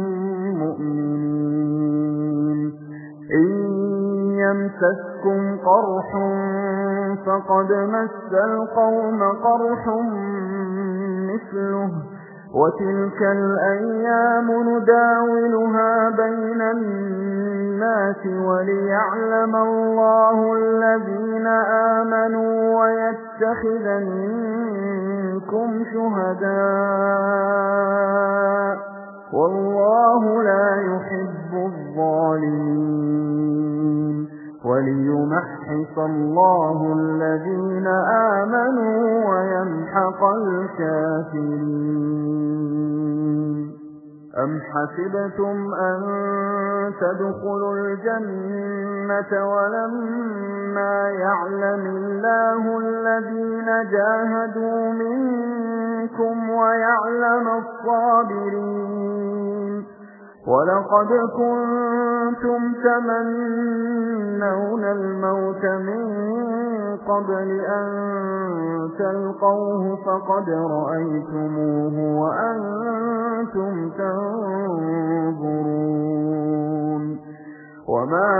مؤمنين إن يمسسكم قرح فقد مس القوم قرح مثله وتلك الأيام نداولها بين الناس وليعلم الله الذين آمنوا ويتخذ منكم شهداء والله لا يحب الظالمين وليمحص الله الذين آمنوا ويمحق الكافرين أم حسبتم أن تدخلوا الجنة ولما يعلم الله الذين جاهدوا منكم ويعلم الصابرين ولقد كنتم تمنون الموت من قبل أن تلقوه فقد رأيتموه وأنتم تنظرون وما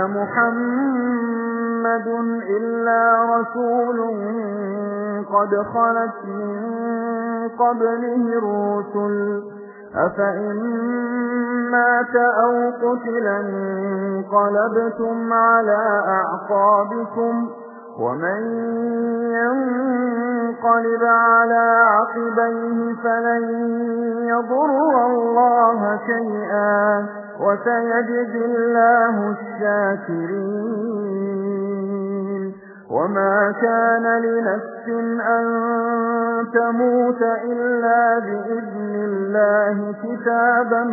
محمد إلا رسول قد خلت من قبله الرسل أفإن مات أو قتل انقلبتم على أعقابكم ومن ينقلب على عقبيه فلن يضر الله شيئا وسيجزي الله الشاكرين وما كان لنفس أن تموت إلا بإذن الله كتابا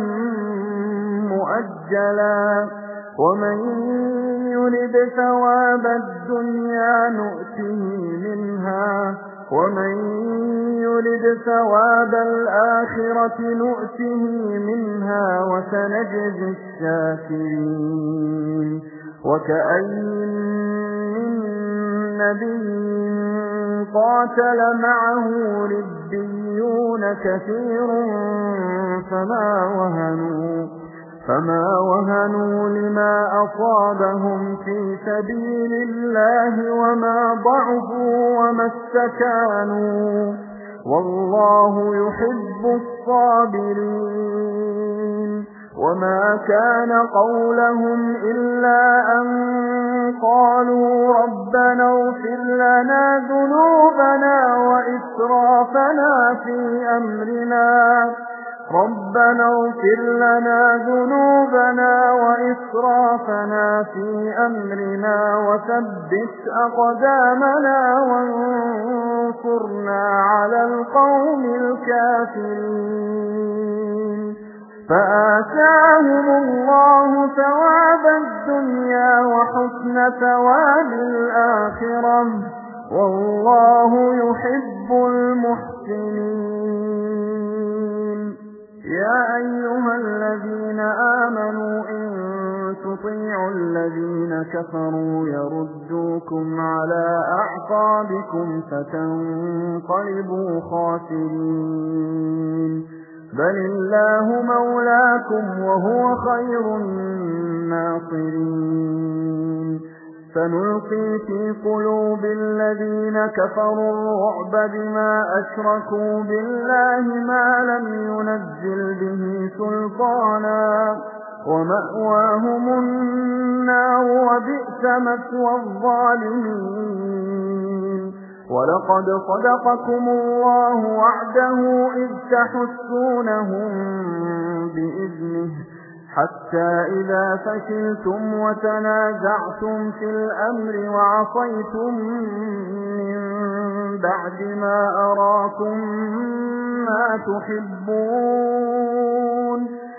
مؤجلا ومن يرد ثواب الدنيا نؤته منها ومن يرد ثواب الآخرة نؤته منها وسنجزي الشاكرين وكأين من نبي قاتل معه ربيون كثير فما وهنوا لما أصابهم في سبيل الله وما ضعفوا وما استكانوا والله يحب الصابرين وما كان قولهم إلا أن قالوا ربنا اغفر لنا ذنوبنا وإسرافنا في أمرنا وثبت أقدامنا وانصرنا على القوم الكافرين فآتاهم الله ثواب الدنيا وحسن ثواب الآخرة والله يحب المحسنين يا أيها الذين آمنوا إن تطيعوا الذين كفروا يردوكم على أعقابكم فتنقلبوا خاسرين بل الله مولاكم وهو خير الناصرين سنلقي في قلوب الذين كفروا الرعب بما أشركوا بالله ما لم ينزل به سلطانا ومأواهم النار وبئس مثوى الظالمين ولقد صدقكم الله وعده إذ تحسونهم بإذنه حتى إذا فشلتم وتنازعتم في الأمر وعصيتم من بعد ما أراكم ما تحبون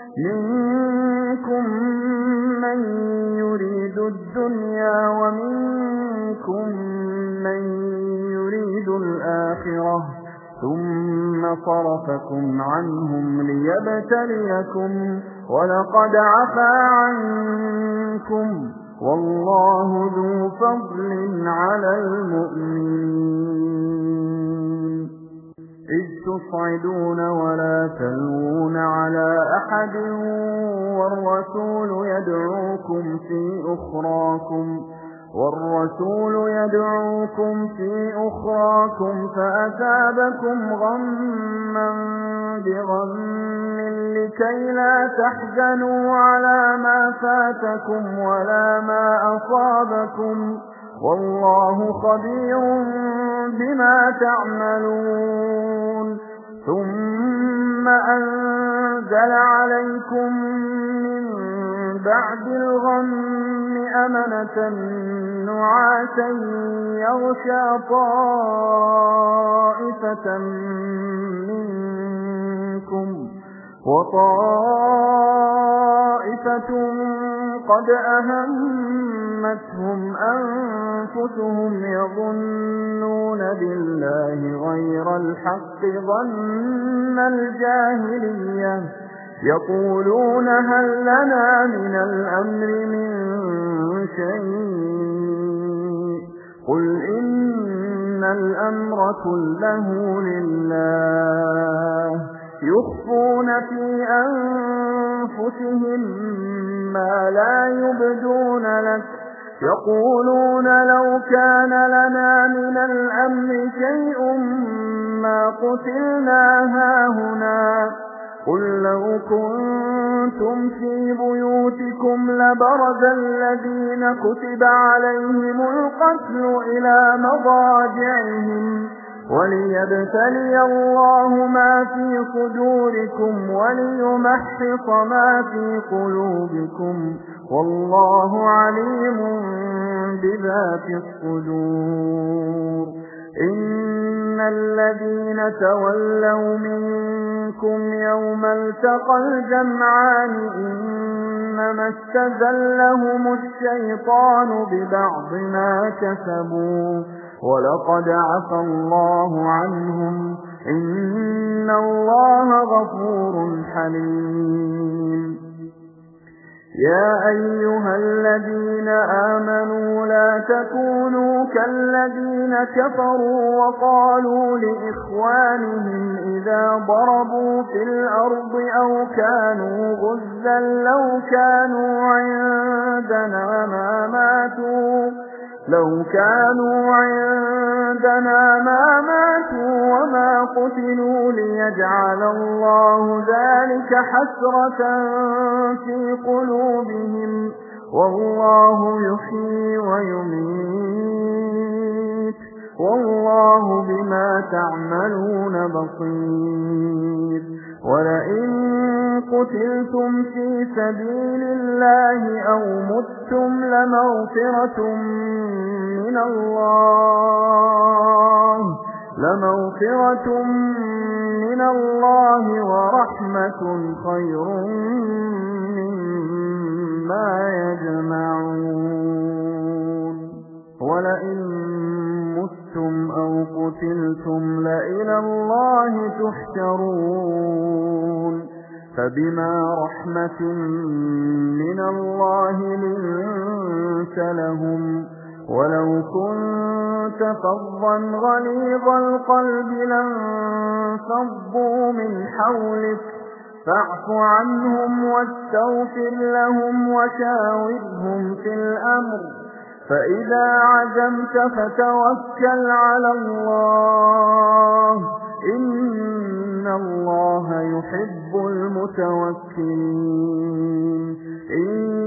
منكم من يريد الدنيا ومنكم من يريد الآخرة ثم صرفكم عنهم ليبتليكم ولقد عفا عنكم والله ذو فضل على المؤمنين إذ تصعدون ولا تلوون على أحد والرسول يدعوكم في أخراكم فأثابكم غما بغم لكي لا تحزنوا على ما فاتكم ولا ما أصابكم والله خبير بما تعملون ثم أنزل عليكم من بعد الغم أمنة نعاسا يغشى طائفة منكم وطائفة قد أهمتهم أنفسهم يظنون بالله غير الحق ظن الجاهلية يقولون هل لنا من الأمر من شيء قل إن الأمر كله لله يخفون في أنفسهم ما لا يبدون لك يقولون لو كان لنا من الأمر شيء ما قتلنا هاهنا قل لو كنتم في بيوتكم لبرز الذين كتب عليهم القتل إلى مضاجعهم وليبتلي الله ما في صدوركم وليمحص ما في قلوبكم والله عليم بذات الصدور إن الذين تولوا منكم يوم التقى الجمعان إنما استزلهم الشيطان ببعض ما كسبوا ولقد عفا الله عنهم إن الله غفور حليم يا أيها الذين آمنوا لا تكونوا كالذين كفروا وقالوا لإخوانهم إذا ضربوا في الأرض أو كانوا غزا لو كانوا عندنا ما ماتوا وما قتلوا ليجعل الله ذلك حسرة في قلوبهم والله يحيي ويميت والله بما تعملون بصير ولئن قتلتم في سبيل الله أو متم لمغفرة من الله ورحمة خير مما يجمعون ولئن متم أو قتلتم لإلى الله تحشرون فبما رحمة من الله لنت لهم ولو كنت فظا غليظ القلب لانفضوا من حولك فاعف عنهم واستغفر لهم وشاورهم في الأمر فإذا عزمت فتوكل على الله إن الله يحب المتوكلين إن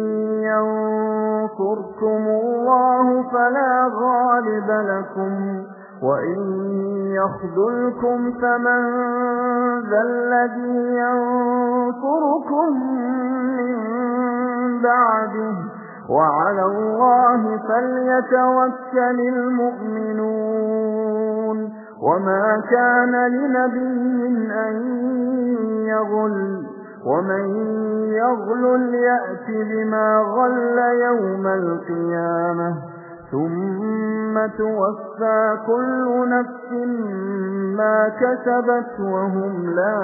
ينصركم الله فلا غالب لكم وإن يخذلكم فمن ذا الذي ينصركم من بعده وعلى الله فليتوكل المؤمنون وما كان لنبي أن يغل ومن يغل يأت بما غل يوم القيامة ثم توفى كل نفس ما كسبت وهم لا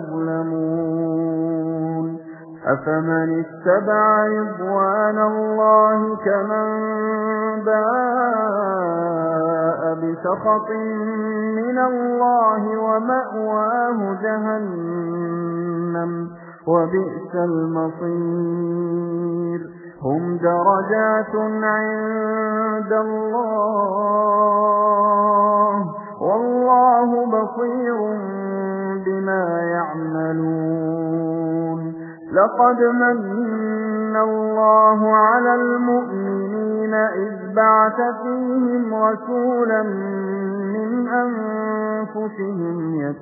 يظلمون أفمن اتبع رضوان الله كمن باء بسخط من الله ومأواه جهنم وبئس المصير هم درجات عند الله والله بصير بما يعملون لقد من الله على المؤمنين إذ بعث فيهم رسولا من أنفسهم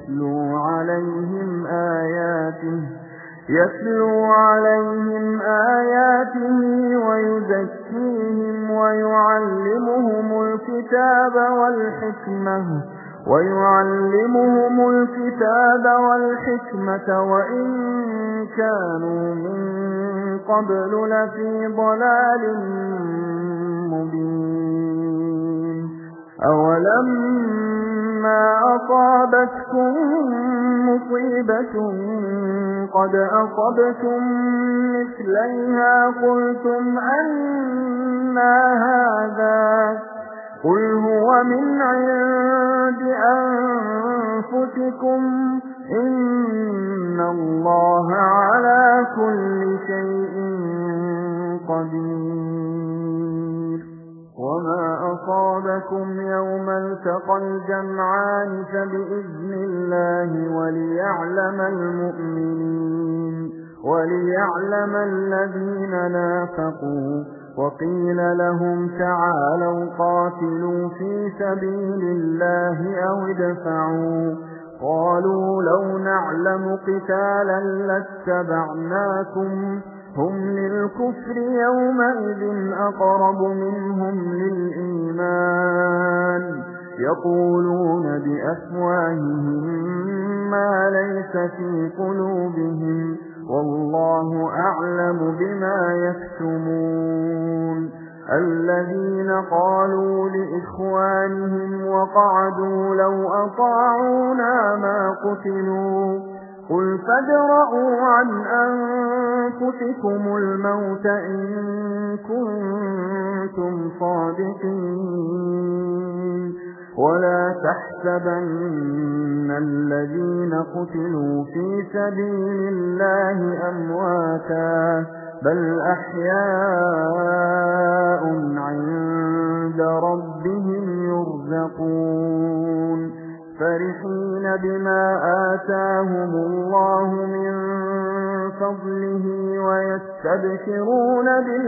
يتلو عليهم آياته ويزكيهم ويعلمهم الكتاب والحكمة وإن كانوا من قبل لفي ضلال مبين أولما أصابتكم مصيبة قد أصبتم مثليها قلتم أنى هذا قل هو من عند أنفسكم إن الله على كل شيء قدير وما أصابكم يوم التقى الجمعان فبإذن الله وليعلم الذين نافقوا وقيل لهم تعالوا قاتلوا في سبيل الله أو ادفعوا قالوا لو نعلم قتالا لاتبعناكم هم للكفر يومئذ أقرب منهم للإيمان يقولون بأفواههم ما ليس في قلوبهم والله أعلم بما يكتمون الذين قالوا لإخوانهم وقعدوا لو أطاعونا ما قتلوا قل فادرءوا عن أنفسكم الموت إن كنتم صادقين ولا تحسبن الذين قتلوا في سبيل الله أمواتا بل أحياء عند ربهم يرزقون فرحين بما آتاهم الله من فضله ويستبشرون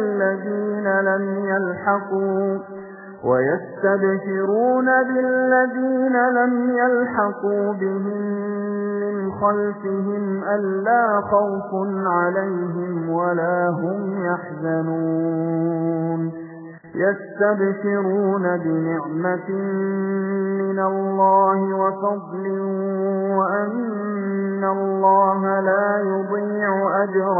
بالذين لم يلحقوا بهم من خلفهم ألا خوف عليهم ولا هم يحزنون يستبشرون بنعمة من الله وفضل وأن الله لا يضيع أجر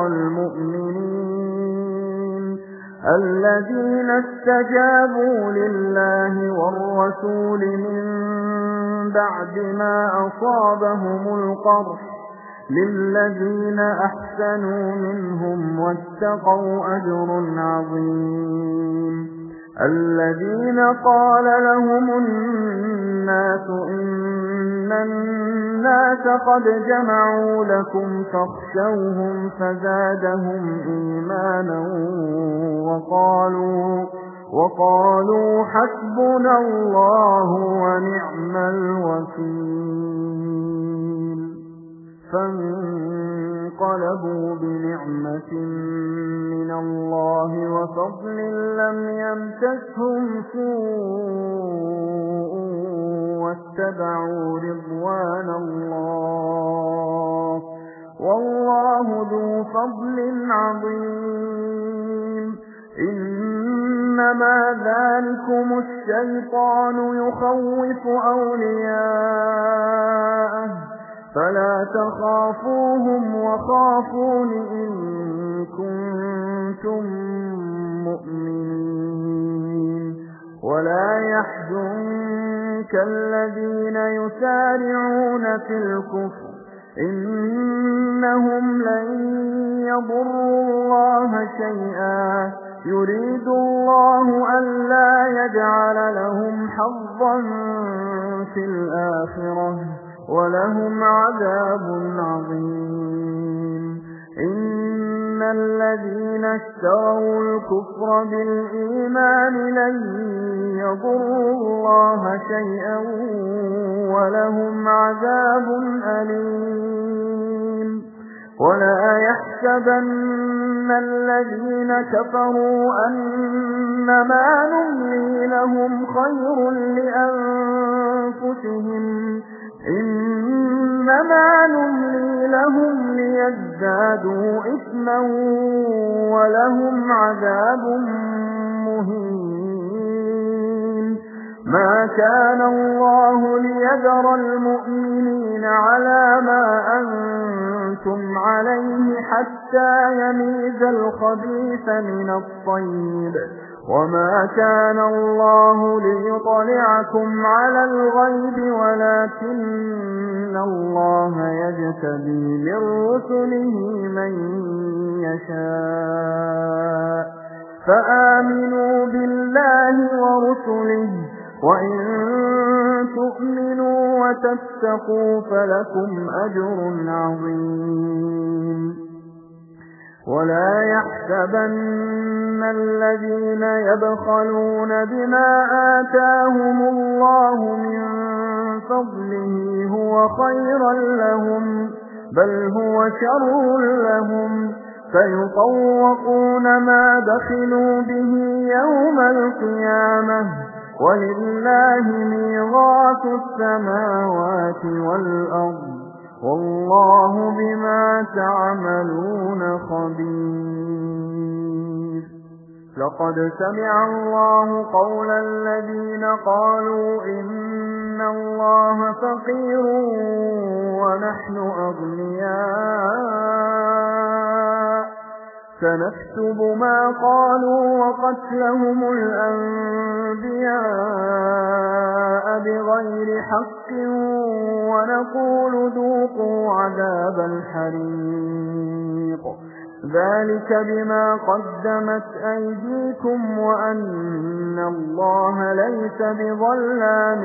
المؤمنين الذين استجابوا لله والرسول من بعد ما أصابهم القرح للذين أحسنوا منهم واتقوا أجر عظيم الذين قال لهم الناس إن الناس قد جمعوا لكم فاخشوهم فزادهم إيمانا وقالوا حسبنا الله ونعم الوكيل فانقلبوا بنعمة من الله وفضل لم يمسسهم سوء واتبعوا رضوان الله والله ذو فضل عظيم إنما ذلكم الشيطان يخوف أولياءه فلا تخافوهم وخافون إن كنتم مؤمنين ولا يحزنك الذين يسارعون في الكفر إنهم لن يضروا الله شيئا يريد الله ألا يجعل لهم حظا في الآخرة ولهم عذاب عظيم إن الذين اشتروا الكفر بالإيمان لن يضروا الله شيئا ولهم عذاب أليم ولا يحسبن الذين كفروا أنما نملي لهم خير لأنفسهم إنما نملي لهم ليزدادوا إثما ولهم عذاب مهين ما كان الله ليذر المؤمنين على ما أنتم عليه حتى يميز الخبيث من الطيب وما كان الله ليطلعكم على الغيب ولكن الله يجتبي من رسله من يشاء فآمنوا بالله ورسله وإن تؤمنوا وتتقوا فلكم أجر عظيم ولا يحسبن الذين يبخلون بما آتاهم الله من فضله هو خيرا لهم بل هو شر لهم فيطوقون ما بخلوا به يوم القيامة ولله ميراث السماوات والأرض والله بما تعملون خبير لقد سمع الله قول الذين قالوا إن الله فقير ونحن أغنياء سنكتب ما قالوا وقتلهم الأنبياء بغير حق ونقول ذوقوا عذاب الحريق ذلك بما قدمت أيديكم وأن الله ليس بظلام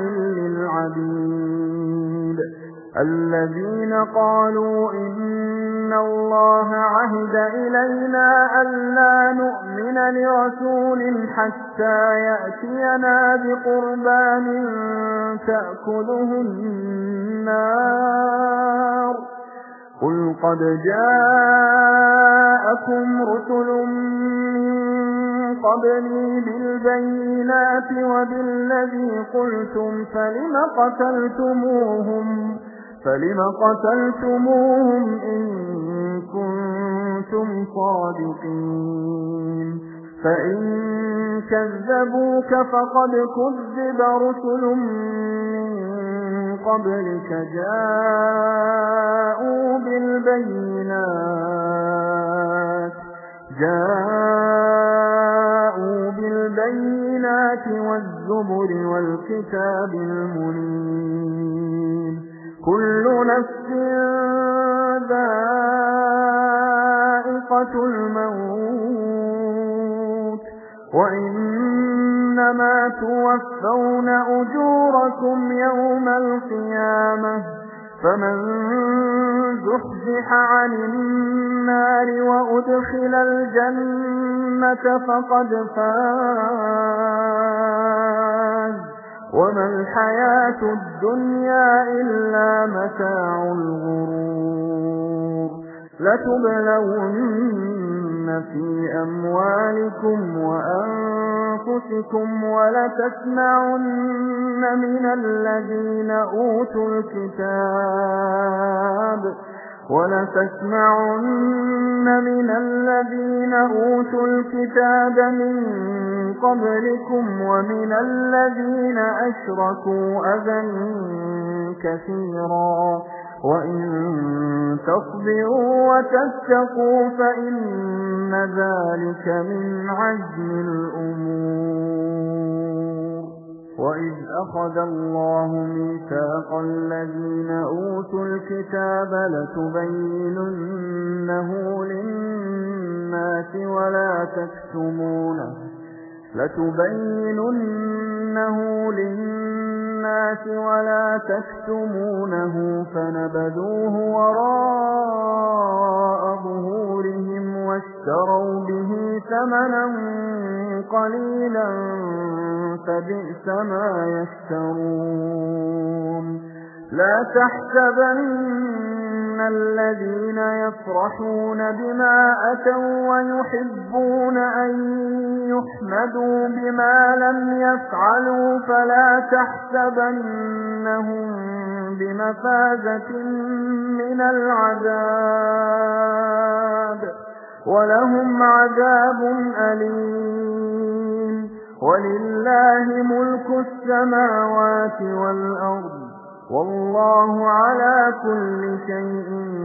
للعبيد الذين قالوا إن الله عهد إلينا ألا نؤمن لرسول حتى يأتينا بقربان تأكله النار قل قد جاءكم رسل من قبلي بالبينات وبالذي قلتم فلم قتلتموهم إن كنتم صادقين فإن كذبوك فقد كذب رسل من قبلك جاءوا بالبينات والزبر والكتاب المنير كل نفس ذائقة الموت وإنما توفون أجوركم يوم القيامة فمن زحزح عن النار وأدخل الجنة فقد فاز وما الحياة الدنيا إلا متاع الغرور لتبلون في أموالكم وأنفسكم ولتسمعن من الذين أوتوا الكتاب من قبلكم ومن الذين أشركوا أذى كثيرا وإن تصبروا وتتقوا فإن ذلك من عزم الأمور وإذ أخذ الله ميثاق الذين أوتوا الكتاب لتبيننه للناس ولا تكتمونه فنبذوه وراء ظهورهم واشتروا به ثمنا قليلا فبئس ما يشترون لا تحسبن الذين يفرحون بما أتوا ويحبون أن يحمدوا بما لم يفعلوا فلا تحسبنهم بمفازة من العذاب ولهم عذاب أليم ولله ملك السماوات والأرض والله على كل شيء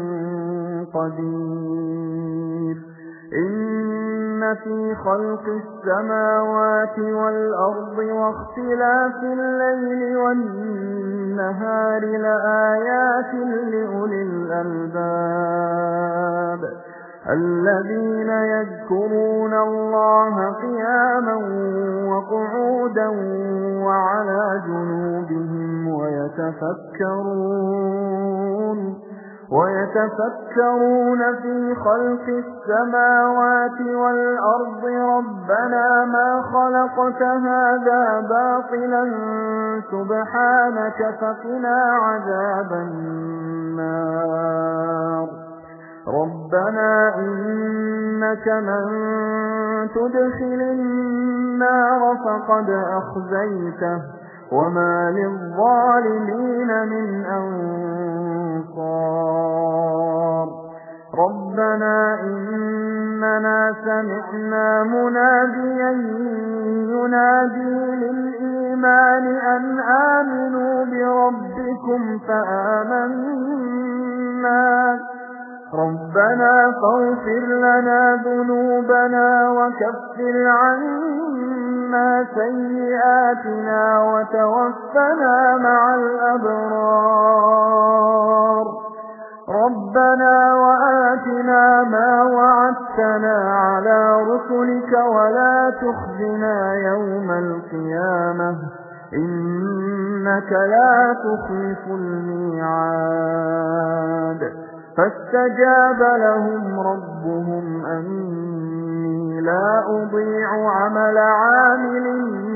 قدير إن في خلق السماوات والأرض واختلاف الليل والنهار لآيات لأولي الألباب الذين يذكرون الله قياما وقعودا وعلى جنوبهم ويتفكرون في خلق السماوات والأرض ربنا ما خلقت هذا باطلا سبحانك فقنا عذاب النار ربنا إنك من تدخل النار فقد أخزيته وما للظالمين من أنصار ربنا إننا سمعنا مناديا ينادي للإيمان أن آمنوا بربكم فآمنا ربنا فاغفر لنا ذنوبنا وكفر عنا سيئاتنا وتوفنا مع الأبرار ربنا وآتنا ما وعدتنا أطلعتنا على رسلك ولا تخزنا يوم القيامة إنك لا تخلف الميعاد فاستجاب لهم ربهم أني لا أضيع عمل عامل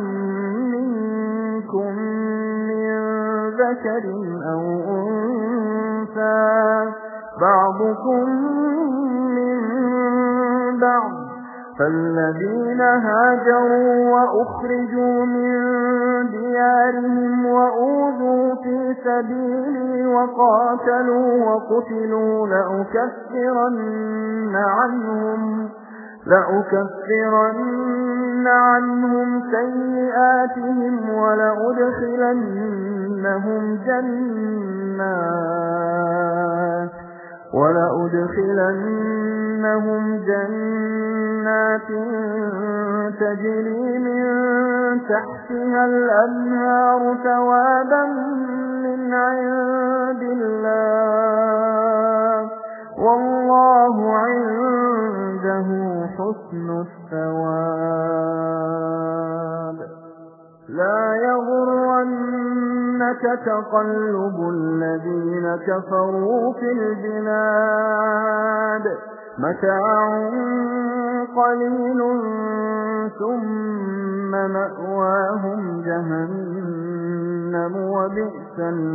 منكم من ذكر أو أنثى بعضكم من بعض فالذين هاجروا وأخرجوا من ديارهم وأوذوا في سبيلي وقاتلوا وقتلوا لأكفرن عنهم سيئاتهم ولأدخلنهم جنات تجري من تحتها الأنهار ثوابا من عند الله والله عنده حسن الثواب لا يغرنك تقلب الذين كفروا في البلاد متاع قليل ثم مأواهم جهنم وبئس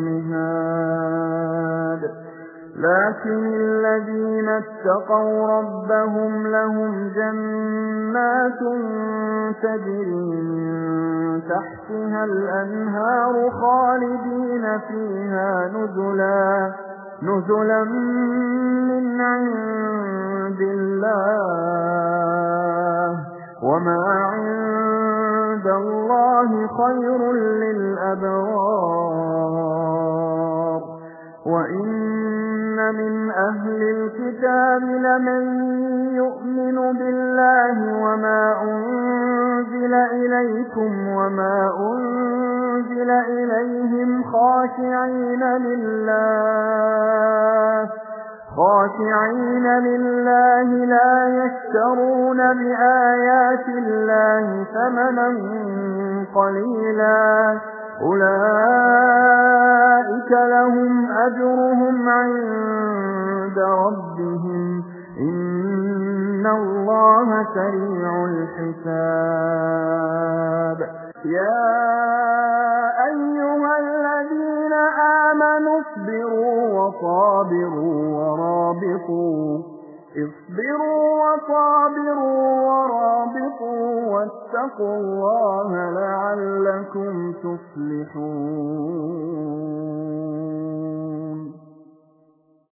المهاد لكن الذين اتقوا ربهم لهم جنات تجري من تحتها الأنهار خالدين فيها نزلا من عند الله وما عند الله خير للأبرار وإن من أهل الكتاب لمن يؤمن بالله وما أنزل إليكم وما أنزل إليهم خاشعين لله لا يشترون بآيات الله ثمنا قليلا أولئك لهم أجرهم عند ربهم إن الله سريع الحساب يا أيها الذين آمنوا اصبروا ورابطوا واتقوا الله لعلكم تفلحون